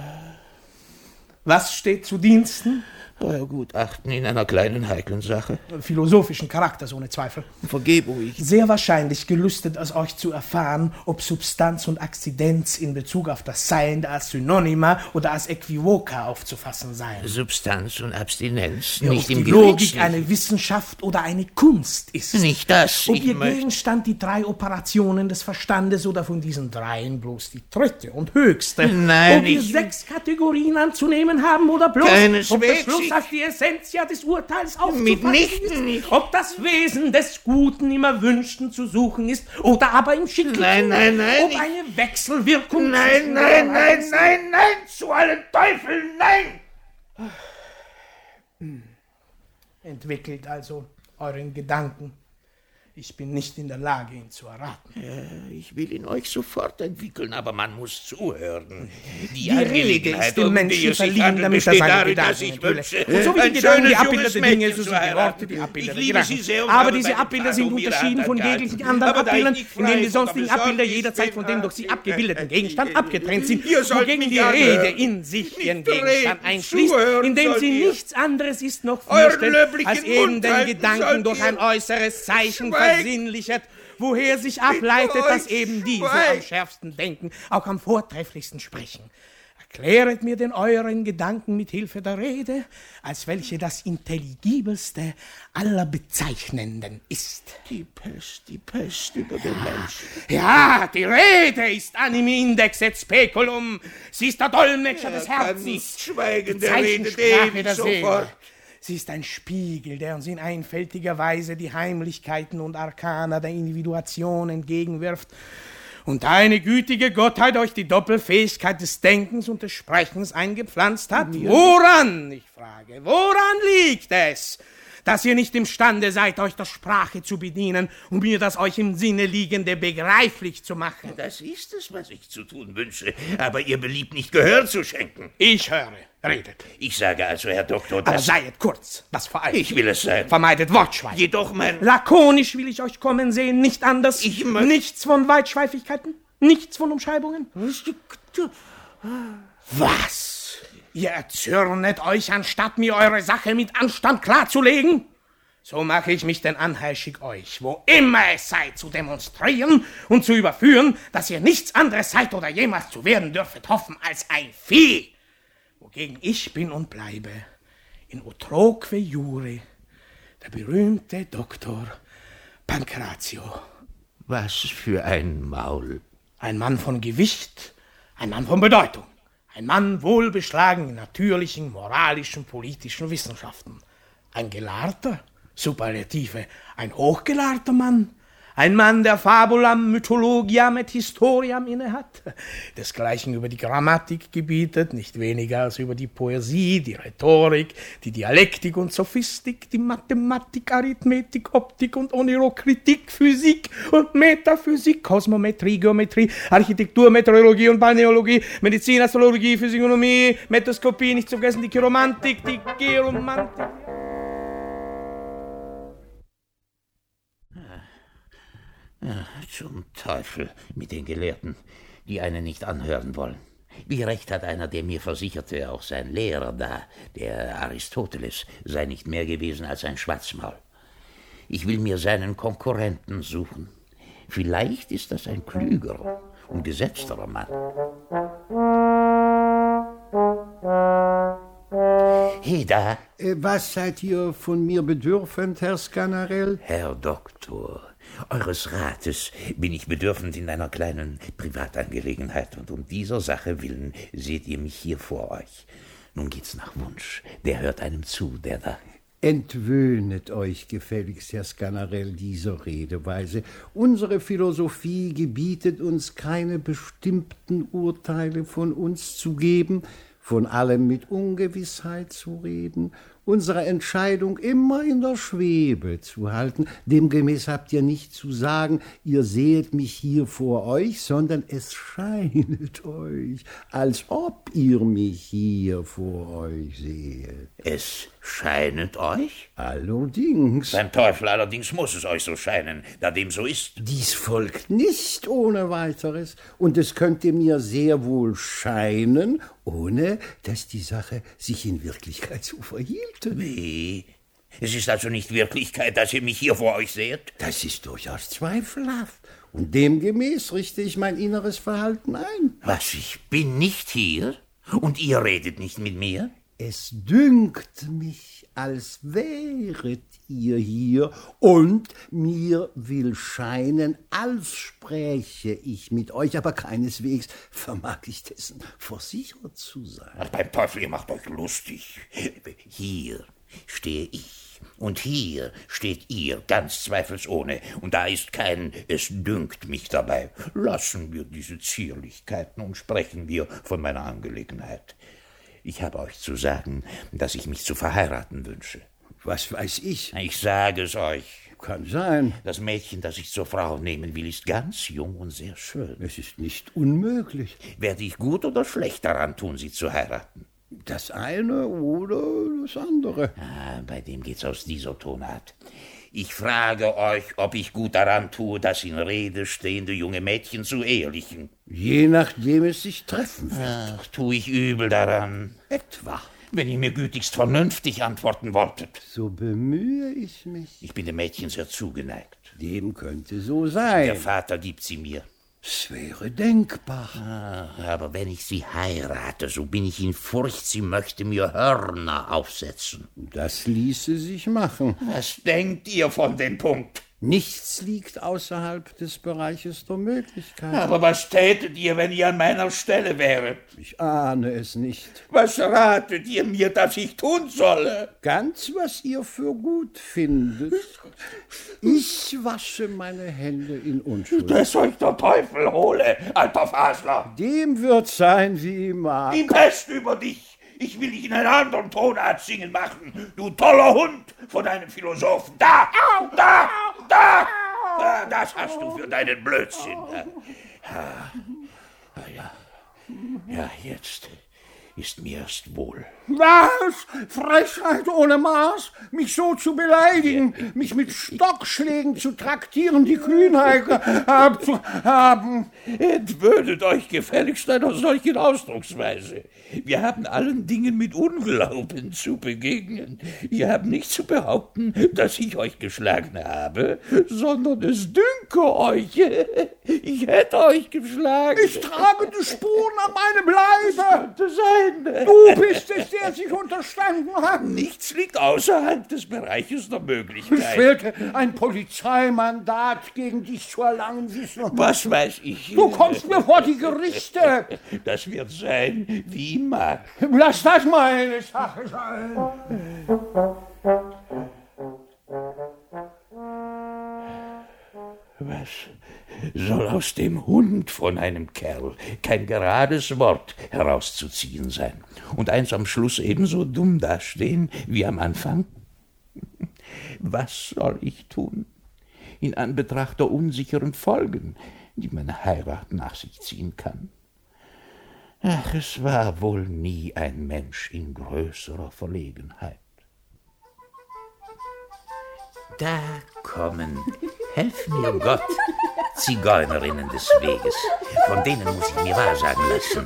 Was steht zu Diensten? Euer Gutachten in einer kleinen heiklen Sache. Philosophischen Charakters, ohne Zweifel. Vergebung, ich... Sehr wahrscheinlich gelüstet, aus euch zu erfahren, ob Substanz und Akzidenz in Bezug auf das Sein als Synonyma oder als Äquivoka aufzufassen seien. Substanz und Abstinenz, ja, nicht ob im die Logik Geringsten. eine Wissenschaft oder eine Kunst ist. Nicht das. Ob ich ihr möchte... Gegenstand die drei Operationen des Verstandes oder von diesen dreien bloß die dritte und höchste. Nein, ob ihr ich... sechs Kategorien anzunehmen haben oder bloß Keineswegs. ob der Schluss auf die Essentia des Urteils aufzufassen Mitnichten nicht. ist. Ob das Wesen des Guten im Erwünschten zu suchen ist oder aber im Schicklichen. Nein, nein, nein. Ob eine Wechselwirkung... Nein, nein, nein, nein, nein, zu allen Teufeln, nein! Entwickelt also euren Gedanken. Ich bin nicht in der Lage, ihn zu erraten. Ja, ich will ihn euch sofort entwickeln, aber man muss zuhören. Die, die Rede ist dem Menschen verliehen, damit er seine Gedanken enthülle. Und so wie die Gedanken die Abbilder der Dinge, so sind die Worte die Abbilder der Gedanken. Aber diese Abbilder sind unterschieden von jeglichen anderen Abbildern, indem die sonstigen Abbilder jederzeit von dem durch sie abgebildeten Gegenstand abgetrennt sind, wogegen die Rede in sich ihren Gegenstand einschließt, indem sie nichts anderes ist noch vorstellt, als eben den Gedanken durch ein äußeres Zeichen versinnlichert, woher sich ableitet, dass eben diese am schärfsten denken, auch am vortrefflichsten sprechen. Erkläret mir den euren Gedanken mit Hilfe der Rede, als welche das intelligibelste aller Bezeichnenden ist. Die Pest, die Pest über den Menschen. Ja, die Rede ist animi index et speculum. Sie ist der Dolmetscher des Herzens. Herzens. Nicht schweigen, der Zeichensprache redet ewig der sofort. Seele. Sie ist ein Spiegel, der uns in einfältiger Weise die Heimlichkeiten und Arkana der Individuation entgegenwirft. Und da eine gütige Gottheit euch die Doppelfähigkeit des Denkens und des Sprechens eingepflanzt hat, woran, ich frage, woran liegt es, dass ihr nicht imstande seid, euch der Sprache zu bedienen, um mir das euch im Sinne liegende begreiflich zu machen? Das ist es, was ich zu tun wünsche, aber ihr beliebt nicht Gehör zu schenken. Ich höre, redet. Ich sage also, Herr Doktor, dass... Aber seiet kurz, das vereilt. Ich will es sein. Vermeidet Wortschweigen. Jedoch mein... Lakonisch will ich euch kommen sehen, nicht anders. Ich mein... Nichts von Weitschweifigkeiten, nichts von Umschreibungen. Was? Ihr erzürnet euch, anstatt mir eure Sache mit Anstand klarzulegen? So mache ich mich denn anheischig euch, wo immer es sei, zu demonstrieren und zu überführen, dass ihr nichts anderes seid oder jemals zu werden dürfet hoffen als ein Vieh. Wogegen ich bin und bleibe, in utroque jure, der berühmte Doktor Pancrazio. Was für ein Maul. Ein Mann von Gewicht, ein Mann von Bedeutung. Ein Mann wohlbeschlagen in natürlichen, moralischen, politischen Wissenschaften. Ein Gelehrter, Superlative, ein hochgelehrter Mann, Ein Mann, der Fabulam, Mythologiam et Historiam innehat, desgleichen über die Grammatik gebietet, nicht weniger als über die Poesie, die Rhetorik, die Dialektik und Sophistik, die Mathematik, Arithmetik, Optik und Onirokritik, Physik und Metaphysik, Kosmometrie, Geometrie, Architektur, Meteorologie und Balneologie, Medizin, Astrologie, Physiognomie, Metoskopie, nicht zu vergessen die Chiromantik, die Geromantik. Ja, zum Teufel mit den Gelehrten, die einen nicht anhören wollen. Wie recht hat einer, der mir versicherte, auch sein Lehrer da, der Aristoteles, sei nicht mehr gewesen als ein Schwarzmaul. Ich will mir seinen Konkurrenten suchen. Vielleicht ist das ein klügerer und gesetzterer Mann. He da. Äh, was seid ihr von mir bedürfend, Herr Sganarelle? Herr Doktor, eures Rates bin ich bedürfend in einer kleinen Privatangelegenheit, und um dieser Sache willen seht ihr mich hier vor euch. Nun geht's nach Wunsch. Der hört einem zu, der da. Entwöhnet euch gefälligst, Herr Sganarelle, dieser Redeweise. Unsere Philosophie gebietet uns, keine bestimmten Urteile von uns zu geben, von allem mit Ungewissheit zu reden, unsere Entscheidung immer in der Schwebe zu halten. Demgemäß habt ihr nicht zu sagen, ihr sehet mich hier vor euch, sondern es scheinet euch, als ob ihr mich hier vor euch sehet. Es scheinet euch? Allerdings. Beim Teufel allerdings muss es euch so scheinen, da dem so ist. Dies folgt nicht ohne weiteres, und es könnte mir sehr wohl scheinen, ohne dass die Sache sich in Wirklichkeit so verhielt. Wie? Es ist also nicht Wirklichkeit, dass ihr mich hier vor euch seht? Das ist durchaus zweifelhaft, und demgemäß richte ich mein inneres Verhalten ein. Was, ich bin nicht hier? Und ihr redet nicht mit mir? Es dünkt mich, als wäret ihr hier, und mir will scheinen, als spräche ich mit euch, aber keineswegs vermag ich dessen versichert zu sein. Ach, beim Teufel, ihr macht euch lustig. Hier stehe ich, und hier steht ihr, ganz zweifelsohne, und da ist kein »Es dünkt mich« dabei. Lassen wir diese Zierlichkeiten und sprechen wir von meiner Angelegenheit. Ich habe euch zu sagen, dass ich mich zu verheiraten wünsche. Was weiß ich? Ich sage es euch. Kann sein. Das Mädchen, das ich zur Frau nehmen will, ist ganz jung und sehr schön. Es ist nicht unmöglich. Werde ich gut oder schlecht daran tun, sie zu heiraten? Das eine oder das andere. Ah, bei dem geht's aus dieser Tonart. Ich frage euch, ob ich gut daran tue, das in Rede stehende junge Mädchen zu ehelichen. Je nachdem es sich treffen wird. Ach, tue ich übel daran. Etwa. Wenn ihr mir gütigst vernünftig antworten wolltet. So bemühe ich mich. Ich bin dem Mädchen sehr zugeneigt. Dem könnte so sein. Der Vater gibt sie mir. Es wäre denkbar. Ah, aber wenn ich sie heirate, so bin ich in Furcht, sie möchte mir Hörner aufsetzen. Das ließe sich machen. Was denkt ihr von dem Punkt? Nichts liegt außerhalb des Bereiches der Möglichkeit. Aber was tätet ihr, wenn ihr an meiner Stelle wäret? Ich ahne es nicht. Was ratet ihr mir, dass ich tun solle? Ganz, was ihr für gut findet. Ich wasche meine Hände in Unschuld. Dass euch der Teufel hole, alter Fasler. Dem wird sein, wie ihm mag. Die Pest über dich. Ich will dich in einer anderen Tonart singen machen, du toller Hund von einem Philosophen. Da, da, da, da, das hast du für deinen Blödsinn. Ja, ja, ja, jetzt ist mir erst wohl. Was? Frechheit ohne Maß? Mich so zu beleidigen, ja. Mich mit Stockschlägen zu traktieren, die Kühnheit gehabt zu haben. Entwöhnet euch gefälligst einer solchen Ausdrucksweise. Wir haben allen Dingen mit Unglauben zu begegnen. Ihr habt nicht zu behaupten, dass ich euch geschlagen habe, sondern es dünke euch. Ich hätte euch geschlagen. Ich trage die Spuren an meinem Leibe. Das könnte sein. Du bist es, der sich unterstanden hat. Nichts liegt außerhalb des Bereiches der Möglichkeit. Es fehlte ein Polizeimandat gegen dich zu erlangen, wissen. Was weiß ich? Du kommst mir vor die Gerichte. Das wird sein, wie mag. Lass das meine Sache sein. Was soll aus dem Hund von einem Kerl kein gerades Wort herauszuziehen sein und eins am Schluss ebenso dumm dastehen wie am Anfang? Was soll ich tun in Anbetracht der unsicheren Folgen, die meine Heirat nach sich ziehen kann? Ach, es war wohl nie ein Mensch in größerer Verlegenheit. Da kommen, helf mir Gott, Zigeunerinnen des Weges. Von denen muss ich mir wahrsagen lassen.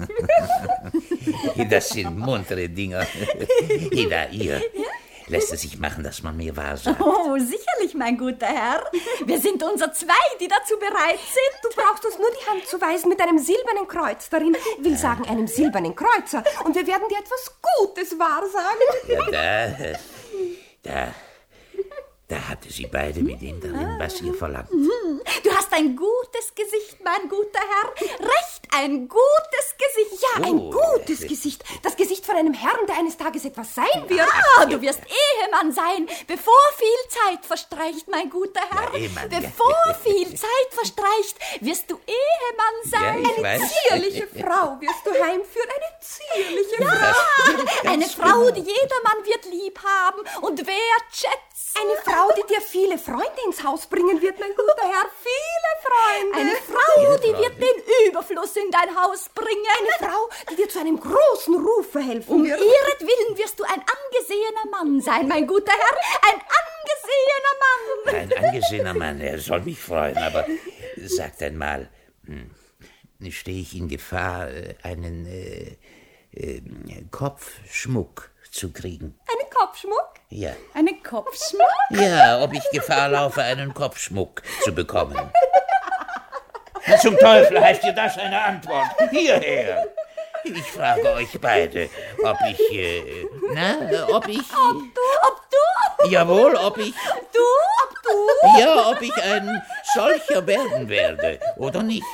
Das sind muntere Dinger. Da ihr. Lässt es sich machen, dass man mir wahrsagt? Oh, sicherlich, mein guter Herr. Wir sind unser zwei, die dazu bereit sind. Du brauchst uns nur die Hand zu weisen mit einem silbernen Kreuz darin. Will sagen, einem silbernen Kreuzer. Und wir werden dir etwas Gutes wahrsagen. Ja, da, da, da hatte sie beide mit dem darin, was ihr verlangt. Du hast ein gutes Gesicht, mein guter Herr. Recht ein gutes Gesicht. Ja, ein oh. gutes Gesicht. Das Gesicht von einem Herrn, der eines Tages etwas sein wird. Ah, du wirst Ehemann sein, bevor viel Zeit verstreicht, mein guter Herr. Ja, Ehemann, bevor ja. viel Zeit verstreicht, wirst du Ehemann sein. Ja, eine weiß. zierliche Frau wirst du heimführen, eine zierliche ja, Frau. Eine Frau, die jedermann wird lieb haben und wertschätzen. Eine Frau, die dir viele Freunde ins Haus bringen wird, mein guter Herr. Viele Freunde. Eine Frau, die wird den Überfluss in dein Haus bringen. Eine Frau, die dir zu einem großen Ruf verhelfen um wird. Um ihretwillen wirst du ein angesehener Mann sein, mein guter Herr. Ein angesehener Mann. Ein angesehener Mann, er soll mich freuen, aber sagt einmal, hm, stehe ich in Gefahr, einen äh, äh, Kopfschmuck zu kriegen? Einen Kopfschmuck? Ja. Einen Kopfschmuck? Ja, ob ich Gefahr laufe, einen Kopfschmuck zu bekommen. Na, zum Teufel heißt dir das eine Antwort? Hierher! Ich frage euch beide, ob ich, äh, na, ob ich... Ob du? Ob du? Jawohl, ob ich... Du? Ob du? Ja, ob ich ein solcher werden werde oder nicht.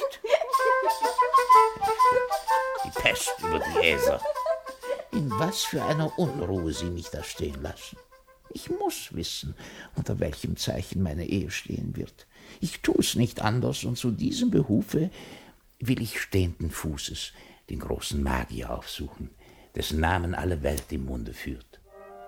Die Pest über die Äser. In was für einer Unruhe sie mich da stehen lassen. Ich muss wissen, unter welchem Zeichen meine Ehe stehen wird. Ich tu's nicht anders, und zu diesem Behufe will ich stehenden Fußes den großen Magier aufsuchen, dessen Namen alle Welt im Munde führt.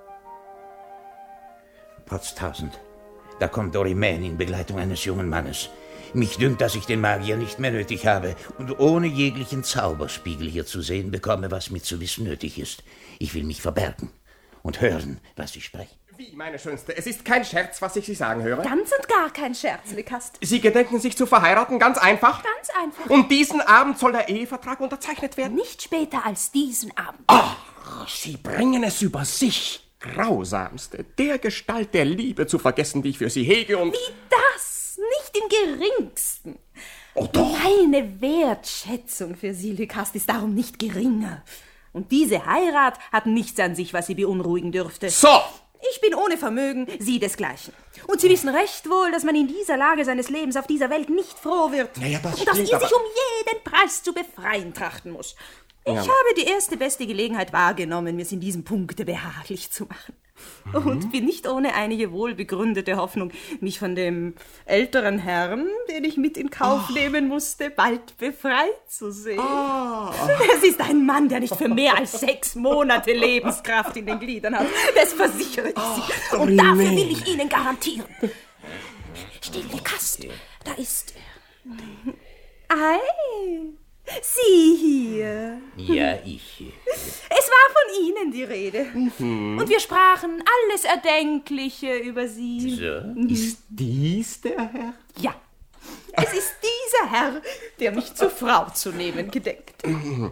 Potztausend, da kommt Dorimän in Begleitung eines jungen Mannes. Mich dünkt, dass ich den Magier nicht mehr nötig habe und ohne jeglichen Zauberspiegel hier zu sehen bekomme, was mir zu wissen nötig ist. Ich will mich verbergen und hören, was sie sprechen. Wie, meine Schönste, es ist kein Scherz, was ich Sie sagen höre? Ganz und gar kein Scherz, Lycast. Sie gedenken, sich zu verheiraten, ganz einfach? Ganz einfach. Und diesen Abend soll der Ehevertrag unterzeichnet werden? Nicht später als diesen Abend. Ach, Sie bringen es über sich, Grausamste, der Gestalt der Liebe zu vergessen, die ich für Sie hege und... Wie das? Nicht im Geringsten. Oh doch. Meine Wertschätzung für Sie, Lycast, ist darum nicht geringer. Und diese Heirat hat nichts an sich, was Sie beunruhigen dürfte. So! Ich bin ohne Vermögen, Sie desgleichen. Und Sie wissen recht wohl, dass man in dieser Lage seines Lebens auf dieser Welt nicht froh wird. Naja, das und dass stimmt, ihr aber... sich um jeden Preis zu befreien trachten muss. Ich ja. habe die erste beste Gelegenheit wahrgenommen, mir's in diesem Punkte behaglich zu machen. Mhm. Und bin nicht ohne einige wohlbegründete Hoffnung, mich von dem älteren Herrn, den ich mit in Kauf oh. nehmen musste, bald befreit zu sehen. Oh. Es ist ein Mann, der nicht für mehr als sechs Monate Lebenskraft in den Gliedern hat. Das versichere ich oh, Sie. Und dafür will ich Ihnen garantieren. Still, Lycast, da ist er. Ei, Sie hier. Ja, ich. Es war von Ihnen die Rede. Mhm. Und wir sprachen alles Erdenkliche über Sie. So. Ist dies der Herr? Ja. Es ist dieser Herr, der mich zur Frau zu nehmen gedenkt.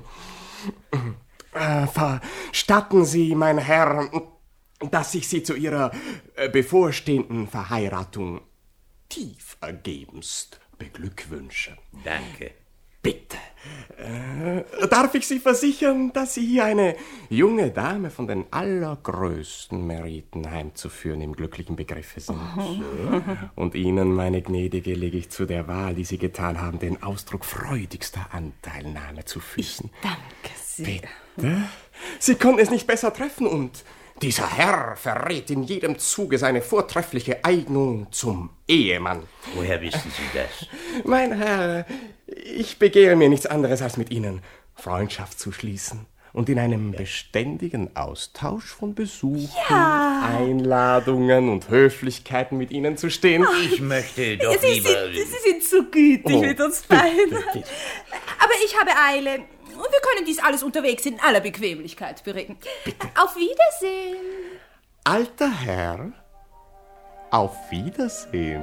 Äh, verstatten Sie, mein Herr, dass ich Sie zu Ihrer äh, bevorstehenden Verheiratung tief ergebenst beglückwünsche. Danke. Bitte. Äh, darf ich Sie versichern, dass Sie hier eine junge Dame von den allergrößten Meriten heimzuführen im glücklichen Begriffe sind? So. Und Ihnen, meine Gnädige, lege ich zu der Wahl, die Sie getan haben, den Ausdruck freudigster Anteilnahme zu Füßen. Ich danke sehr. Bitte? Sie konnten es nicht besser treffen und Dieser Herr verrät in jedem Zuge seine vortreffliche Eignung zum Ehemann. Woher wissen Sie das? Mein Herr, ich begehre mir nichts anderes, als mit Ihnen Freundschaft zu schließen und in einem beständigen Austausch von Besuchen, Ja. Einladungen und Höflichkeiten mit Ihnen zu stehen. Ich möchte doch Sie lieber... sind, Sie sind so gütig Oh, mit uns bitte, beiden. bitte. Aber ich habe Eile. Und wir können dies alles unterwegs in aller Bequemlichkeit bereden. Auf Wiedersehen. Alter Herr, auf Wiedersehen.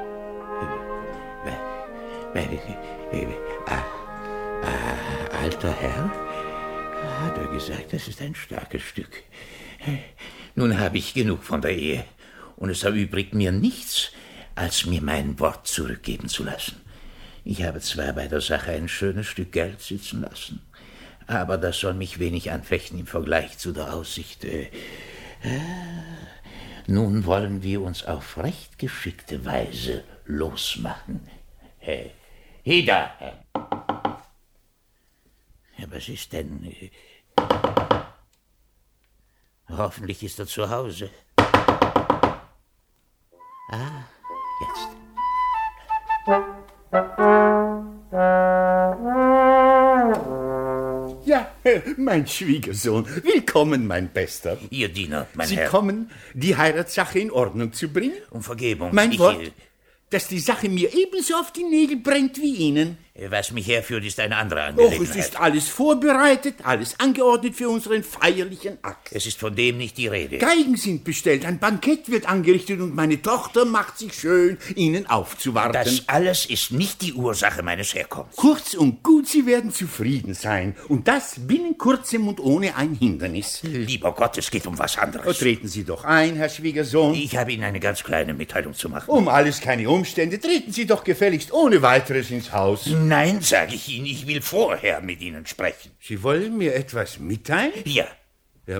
Alter Herr? Hat er gesagt, das ist ein starkes Stück. Nun habe ich genug von der Ehe. Und es erübrigt mir nichts, als mir mein Wort zurückgeben zu lassen. Ich habe zwar bei der Sache ein schönes Stück Geld sitzen lassen, aber das soll mich wenig anfechten im Vergleich zu der Aussicht. Äh, äh, nun wollen wir uns auf recht geschickte Weise losmachen. Hey, Hida! Ja, was ist denn? Äh, hoffentlich ist er zu Hause. Ah, jetzt. Ja, mein Schwiegersohn, willkommen, mein Bester. Ihr Diener, mein Sie Herr. kommen, die Heiratssache in Ordnung zu bringen? Um Vergebung. Mein ich, Wort, dass die Sache mir ebenso auf die Nägel brennt wie Ihnen. Was mich herführt, ist eine andere Och, Angelegenheit. es ist alles vorbereitet, alles angeordnet für unseren feierlichen Akt. Es ist von dem nicht die Rede. Geigen sind bestellt, ein Bankett wird angerichtet und meine Tochter macht sich schön, Ihnen aufzuwarten. Das alles ist nicht die Ursache meines Herkommens. Kurz und gut, Sie werden zufrieden sein. Und das binnen kurzem und ohne ein Hindernis. Lieber Gott, es geht um was anderes. Oh, treten Sie doch ein, Herr Schwiegersohn. Ich habe Ihnen eine ganz kleine Mitteilung zu machen. Um alles keine Umstände, treten Sie doch gefälligst ohne weiteres ins Haus. Nein, sage ich Ihnen, ich will vorher mit Ihnen sprechen. Sie wollen mir etwas mitteilen? Ja. Ja,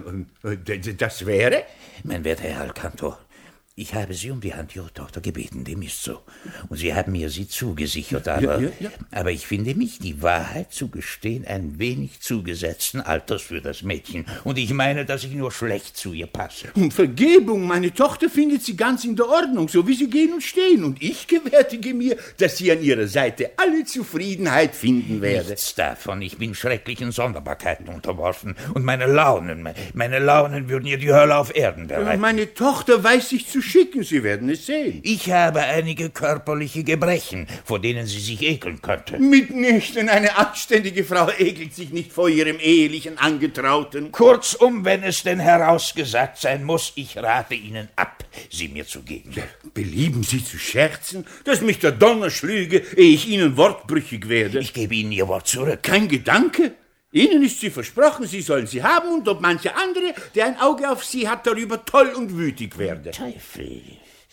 das wäre? Mein werter Herr Alcantor, ich habe Sie um die Hand Ihrer Tochter gebeten, dem ist so. Und Sie haben mir sie zugesichert, aber, ja, ja. aber ich finde mich, die Wahrheit zu gestehen, ein wenig zugesetzten Alters für das Mädchen. Und ich meine, dass ich nur schlecht zu ihr passe. Um Vergebung, meine Tochter findet sie ganz in der Ordnung, so wie sie gehen und stehen. Und ich gewärtige mir, dass sie an ihrer Seite alle Zufriedenheit finden werde. Nichts davon. Ich bin schrecklichen Sonderbarkeiten unterworfen. Und meine Launen, meine Launen würden ihr die Hölle auf Erden bereiten. Meine Tochter weiß sich zu schicken, Sie werden es sehen. Ich habe einige körperliche Gebrechen, vor denen sie sich ekeln könnte. Mitnichten, eine anständige Frau ekelt sich nicht vor ihrem ehelichen Angetrauten. Kurzum, wenn es denn herausgesagt sein muss, ich rate Ihnen ab, sie mir zu geben. Ja, belieben Sie zu scherzen, dass mich der Donner schlüge, ehe ich Ihnen wortbrüchig werde? Ich gebe Ihnen Ihr Wort zurück. Kein Gedanke. Ihnen ist sie versprochen, Sie sollen sie haben, und ob mancher andere, der ein Auge auf Sie hat, darüber toll und wütig werde. Teufel.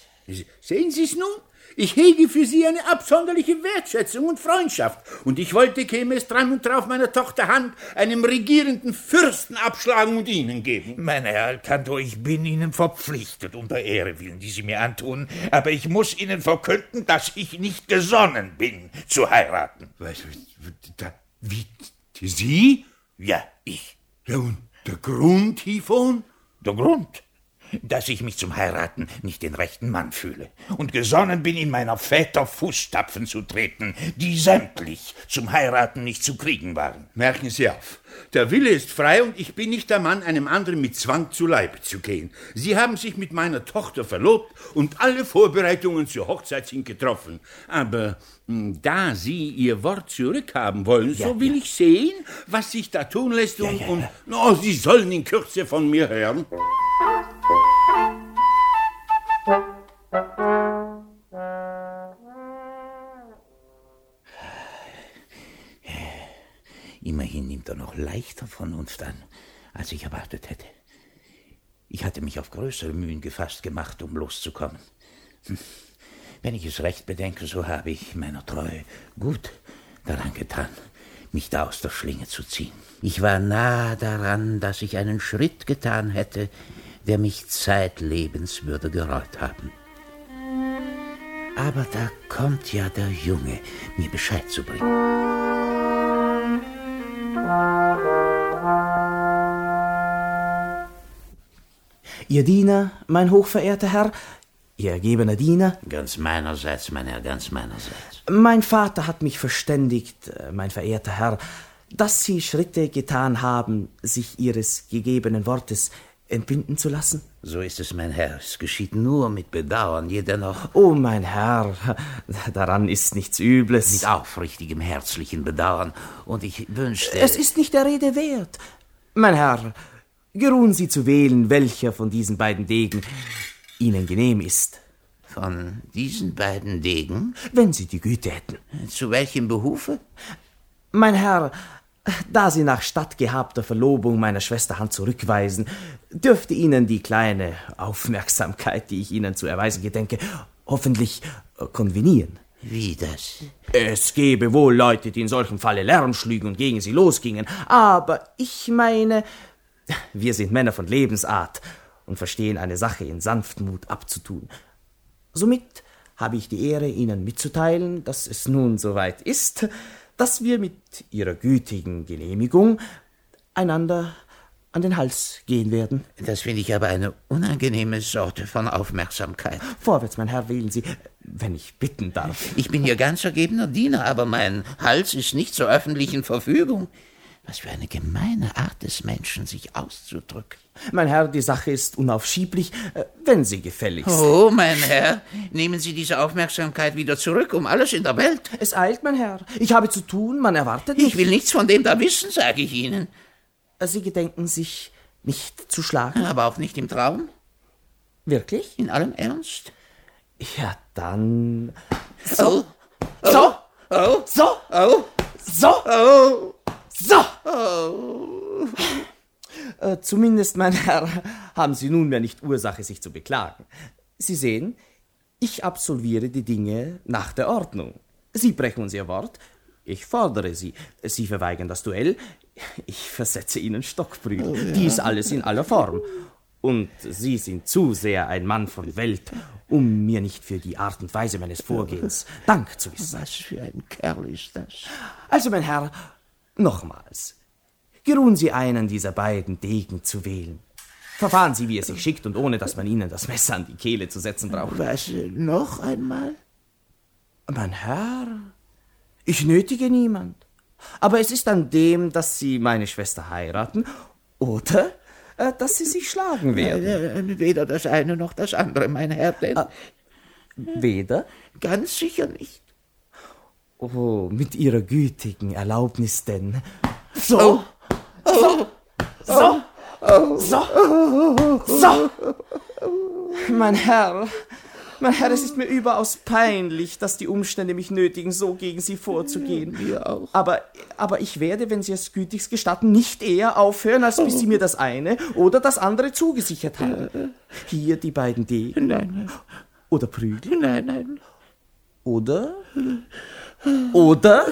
Sehen Sie es nun? Ich hege für Sie eine absonderliche Wertschätzung und Freundschaft, und ich wollte, käme es dran und drauf meiner Tochter Hand, einem regierenden Fürsten abschlagen und Ihnen geben. Mein Herr Alcantor, ich bin Ihnen verpflichtet, um der Ehre willen, die Sie mir antun, aber ich muss Ihnen verkünden, dass ich nicht gesonnen bin, zu heiraten. Was, da, wie... Sie? Ja, ich. Ja, und der Grund hiervon? Der Grund? Dass ich mich zum Heiraten nicht den rechten Mann fühle und gesonnen bin, in meiner Väter Fußstapfen zu treten, die sämtlich zum Heiraten nicht zu kriegen waren. Merken Sie auf, der Wille ist frei und ich bin nicht der Mann, einem anderen mit Zwang zu Leibe zu gehen. Sie haben sich mit meiner Tochter verlobt und alle Vorbereitungen zur Hochzeit sind getroffen. Aber mh, da Sie Ihr Wort zurückhaben wollen, ja, so will ja. ich sehen, was sich da tun lässt, und, ja, ja, ja. und oh, Sie sollen in Kürze von mir hören. Immerhin nimmt er noch leichter Vernunft an, als ich erwartet hätte. Ich hatte mich auf größere Mühen gefasst gemacht, um loszukommen. Wenn ich es recht bedenke, so habe ich meiner Treue gut daran getan, mich da aus der Schlinge zu ziehen. Ich war nah daran, dass ich einen Schritt getan hätte, der mich zeitlebens würde gereut haben. Aber da kommt ja der Junge, mir Bescheid zu bringen. Ihr Diener, mein hochverehrter Herr, Ihr ergebener Diener. Ganz meinerseits, mein Herr, ganz meinerseits. Mein Vater hat mich verständigt, mein verehrter Herr, dass Sie Schritte getan haben, sich Ihres gegebenen Wortes entbinden zu lassen. So ist es, mein Herr. Es geschieht nur mit Bedauern, jedennoch. Oh, mein Herr, daran ist nichts Übles. Mit aufrichtigem, herzlichen Bedauern. Und ich wünschte... Es ist nicht der Rede wert. Mein Herr, geruhen Sie zu wählen, welcher von diesen beiden Degen Ihnen genehm ist. Von diesen beiden Degen? Wenn Sie die Güte hätten. Zu welchem Behufe? Mein Herr, da Sie nach stattgehabter Verlobung meiner Schwester Hand zurückweisen, dürfte Ihnen die kleine Aufmerksamkeit, die ich Ihnen zu erweisen gedenke, hoffentlich konvenieren. Wie das? Es gäbe wohl Leute, die in solchem Falle Lärm schlügen und gegen Sie losgingen, aber ich meine, wir sind Männer von Lebensart und verstehen eine Sache in Sanftmut abzutun. Somit habe ich die Ehre, Ihnen mitzuteilen, dass es nun soweit ist, dass wir mit Ihrer gütigen Genehmigung einander an den Hals gehen werden. Das finde ich aber eine unangenehme Sorte von Aufmerksamkeit. Vorwärts, mein Herr, wählen Sie, wenn ich bitten darf. Ich bin Ihr ganz ergebener Diener, aber mein Hals ist nicht zur öffentlichen Verfügung. Was für eine gemeine Art des Menschen, sich auszudrücken. Mein Herr, die Sache ist unaufschieblich, wenn Sie gefälligst. Oh, mein Herr, nehmen Sie diese Aufmerksamkeit wieder zurück, um alles in der Welt. Es eilt, mein Herr. Ich habe zu tun, man erwartet mich. Ich will nichts von dem da wissen, sage ich Ihnen. Sie gedenken, sich nicht zu schlagen? Aber auch nicht im Traum. Wirklich? In allem Ernst? Ja, dann... So. Oh. So. Oh. So. Oh. So. Oh. So. Oh. Äh, zumindest, mein Herr, haben Sie nunmehr nicht Ursache, sich zu beklagen. Sie sehen, ich absolviere die Dinge nach der Ordnung. Sie brechen uns Ihr Wort, ich fordere Sie. Sie verweigern das Duell, ich versetze Ihnen Stockprügel. Oh, ja. Dies alles in aller Form. Und Sie sind zu sehr ein Mann von Welt, um mir nicht für die Art und Weise meines Vorgehens Dank zu wissen. Was für ein Kerl ist das? Also, mein Herr, nochmals. Geruhen Sie einen dieser beiden Degen zu wählen. Verfahren Sie, wie es sich schickt, und ohne, dass man Ihnen das Messer an die Kehle zu setzen braucht. Was, noch einmal? Mein Herr, ich nötige niemand. Aber es ist an dem, dass Sie meine Schwester heiraten oder äh, dass Sie sich schlagen werden. Weder das eine noch das andere, mein Herr, denn... Ah, weder? Ganz sicher nicht. Oh, mit Ihrer gütigen Erlaubnis denn. So, oh. so, so, oh. so, so. Mein Herr, mein Herr, es ist mir überaus peinlich, dass die Umstände mich nötigen, so gegen Sie vorzugehen. Mir auch. Aber, aber ich werde, wenn Sie es gütigst gestatten, nicht eher aufhören, als bis Sie mir das eine oder das andere zugesichert haben. Hier die beiden Degen. Nein. Oder Prügel. Nein, nein. Oder... Oder?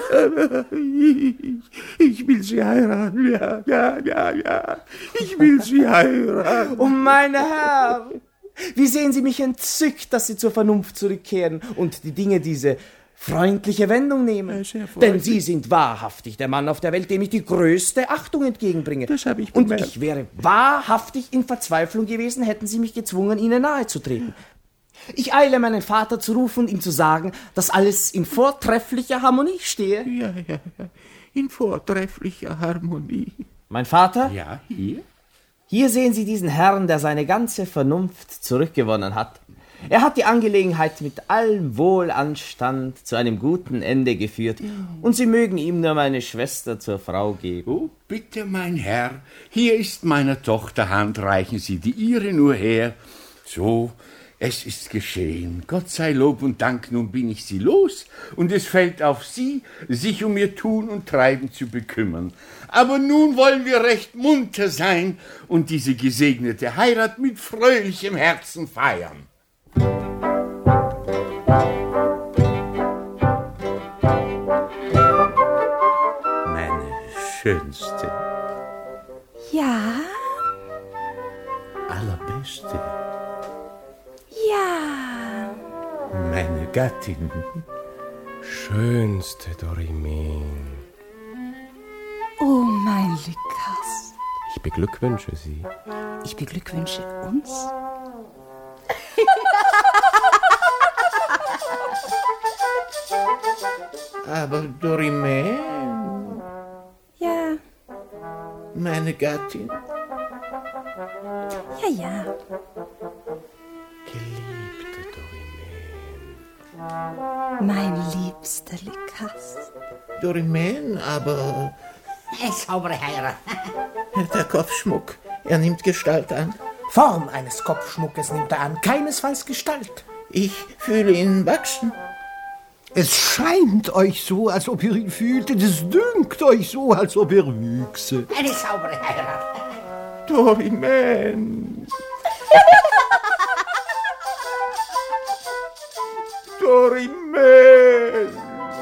Ich will Sie heiraten, ja, ja, ja, ja. Ich will Sie heiraten. Oh, mein Herr, wie sehen Sie mich entzückt, dass Sie zur Vernunft zurückkehren und die Dinge diese freundliche Wendung nehmen. Denn Sie sind wahrhaftig der Mann auf der Welt, dem ich die größte Achtung entgegenbringe. Das habe ich bemerkt. bemerkt. Und ich wäre wahrhaftig in Verzweiflung gewesen, hätten Sie mich gezwungen, Ihnen nahezutreten. Ich eile, meinen Vater zu rufen und ihm zu sagen, dass alles in vortrefflicher Harmonie stehe. Ja, ja, ja, in vortrefflicher Harmonie. Mein Vater? Ja, hier? Hier sehen Sie diesen Herrn, der seine ganze Vernunft zurückgewonnen hat. Er hat die Angelegenheit mit allem Wohlanstand zu einem guten Ende geführt, und Sie mögen ihm nur meine Schwester zur Frau geben. Oh, bitte, mein Herr, hier ist meine Tochter Hand, reichen Sie die Ihre nur her. So, es ist geschehen. Gott sei Lob und Dank, nun bin ich Sie los, und es fällt auf Sie, sich um Ihr Tun und Treiben zu bekümmern. Aber nun wollen wir recht munter sein und diese gesegnete Heirat mit fröhlichem Herzen feiern. Meine Schönste. Ja? Allerbeste. Ja. Meine Gattin. Schönste Dorimin. Oh, mein Lukas. Ich beglückwünsche Sie. Ich beglückwünsche uns. Aber Dorime, Ja, meine Gattin, ja, ja. Geliebte Dorime. Mein liebster Lykas. Dorime, aber Eine saubere Heirat. der Kopfschmuck, er nimmt Gestalt an. Form eines Kopfschmuckes nimmt er an, keinesfalls Gestalt. Ich fühle ihn wachsen. Es scheint euch so, als ob ihr ihn fühltet. Es dünkt euch so, als ob er wüchse. Eine saubere Heirat. Dorimen. Dorimen.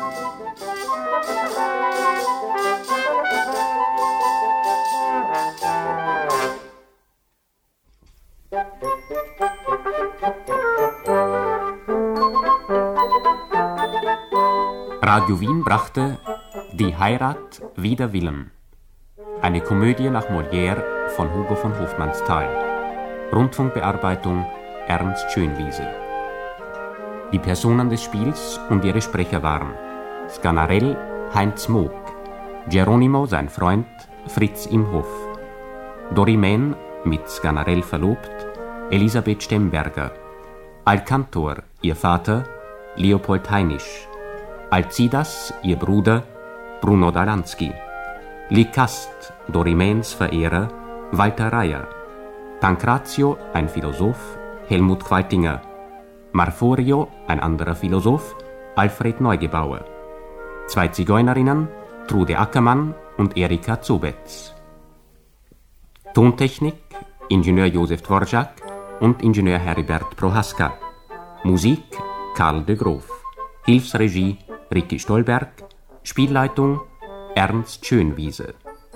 Radio Wien brachte Die Heirat wider Willen. Eine Komödie nach Molière von Hugo von Hofmannsthal. Rundfunkbearbeitung Ernst Schönwiese. Die Personen des Spiels und ihre Sprecher waren Sganarelle Heinz Moog, Geronimo sein Freund Fritz Imhoff, Dorimen mit Sganarelle verlobt Elisabeth Stemberger, Alcantor ihr Vater Leopold Heinisch, Alcidas ihr Bruder Bruno Dalansky, Lycast Dorimens Verehrer Walter Reyer, Pancrazio ein Philosoph Helmut Qualtinger, Marforio ein anderer Philosoph Alfred Neugebauer, zwei Zigeunerinnen Trude Ackermann und Erika Zobetz. Tontechnik Ingenieur Josef Dvorak und Ingenieur Heribert Prohaska. Musik Karl de Grof. Hilfsregie Ricky Stolberg. Spielleitung Ernst Schönwiese.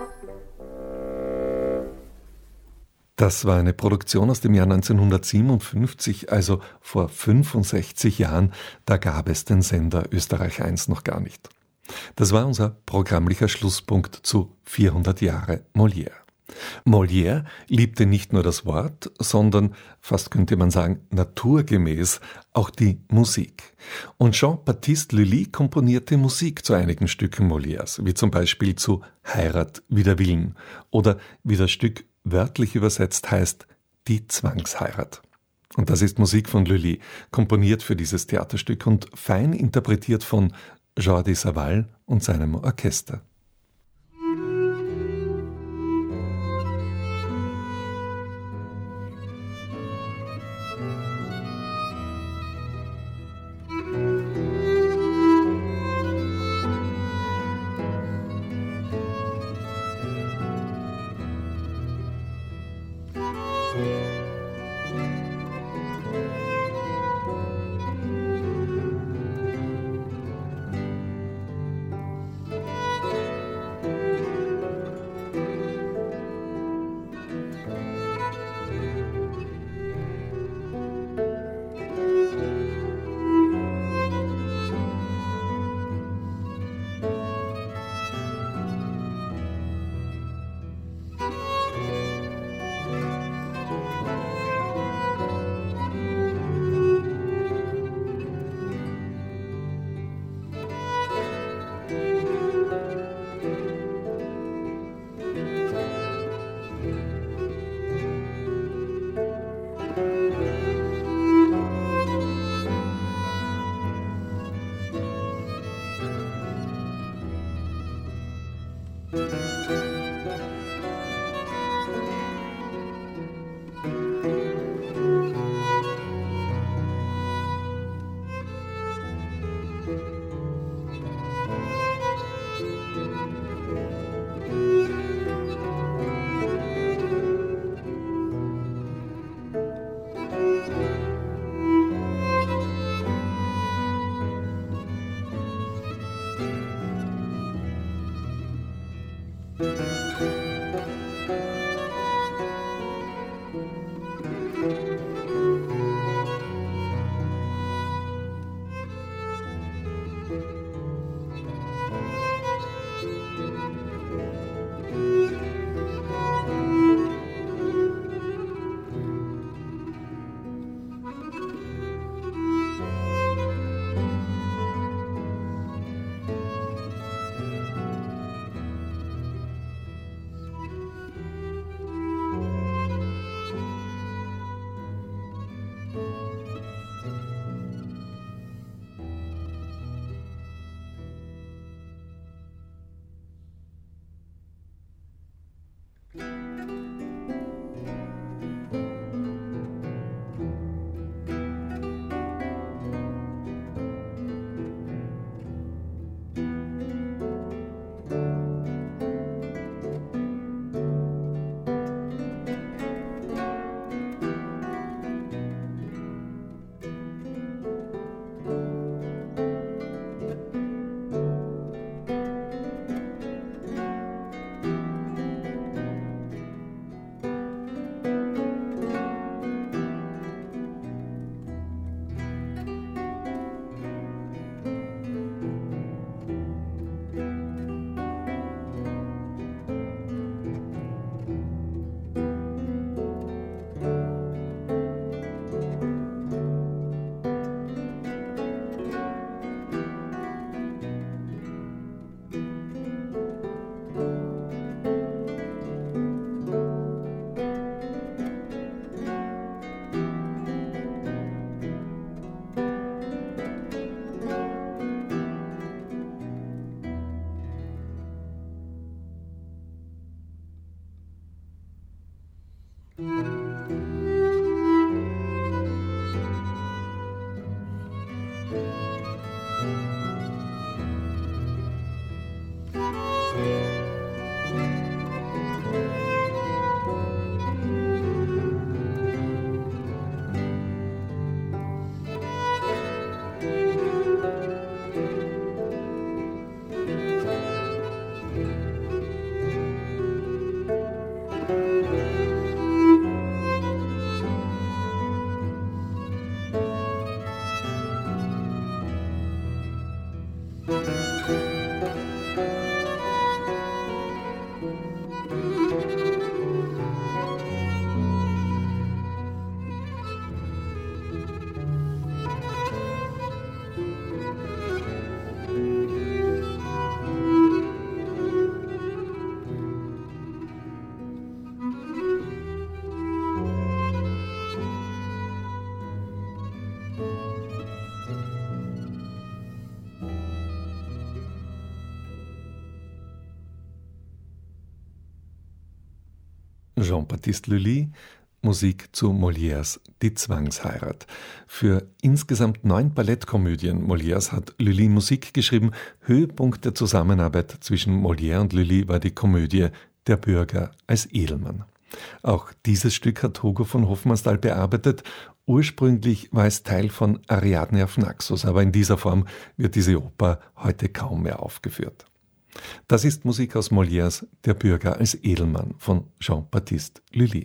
Das war eine Produktion aus dem Jahr neunzehnhundertsiebenundfünfzig, also vor fünfundsechzig Jahren. Da gab es den Sender Österreich eins noch gar nicht. Das war unser programmlicher Schlusspunkt zu vierhundert Jahre Molière. Molière liebte nicht nur das Wort, sondern, fast könnte man sagen, naturgemäß auch die Musik. Und Jean-Baptiste Lully komponierte Musik zu einigen Stücken Molières, wie zum Beispiel zu Heirat wider Willen oder wie das Stück wörtlich übersetzt heißt, die Zwangsheirat. Und das ist Musik von Lully, komponiert für dieses Theaterstück und fein interpretiert von Jordi Savall und seinem Orchester. Jean-Baptiste Lully, Musik zu Molières Die Zwangsheirat. Für insgesamt neun Ballettkomödien Molières hat Lully Musik geschrieben. Höhepunkt der Zusammenarbeit zwischen Molière und Lully war die Komödie Der Bürger als Edelmann. Auch dieses Stück hat Hugo von Hofmannsthal bearbeitet. Ursprünglich war es Teil von Ariadne auf Naxos, aber in dieser Form wird diese Oper heute kaum mehr aufgeführt. Das ist Musik aus Molières Der Bürger als Edelmann von Jean-Baptiste Lully.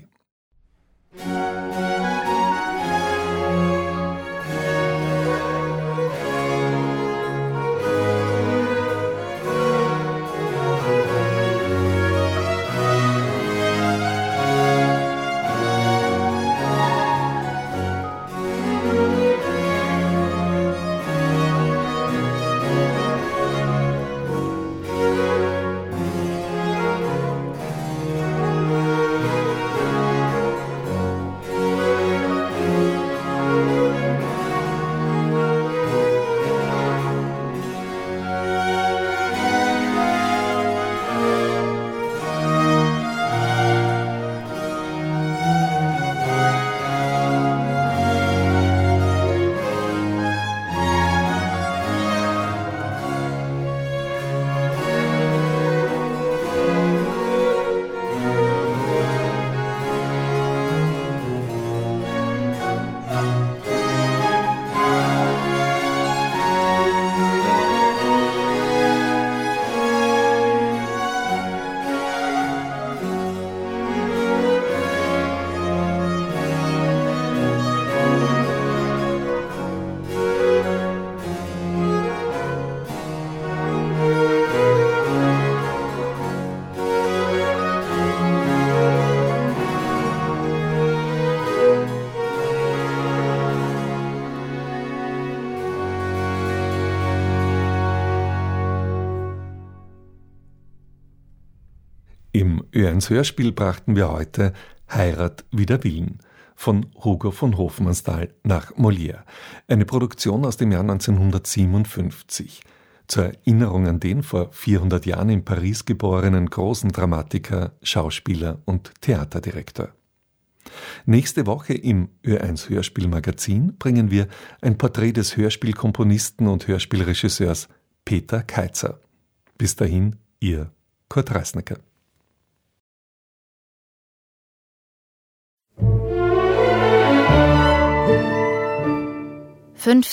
Im Ö eins Hörspiel brachten wir heute Heirat wider Willen von Hugo von Hofmannsthal nach Molière, eine Produktion aus dem Jahr neunzehnhundertsiebenundfünfzig. Zur Erinnerung an den vor vierhundert Jahren in Paris geborenen großen Dramatiker, Schauspieler und Theaterdirektor. Nächste Woche im Ö eins Hörspielmagazin bringen wir ein Porträt des Hörspielkomponisten und Hörspielregisseurs Peter Kaitzer. Bis dahin, Ihr Kurt Reisnecker. Fünf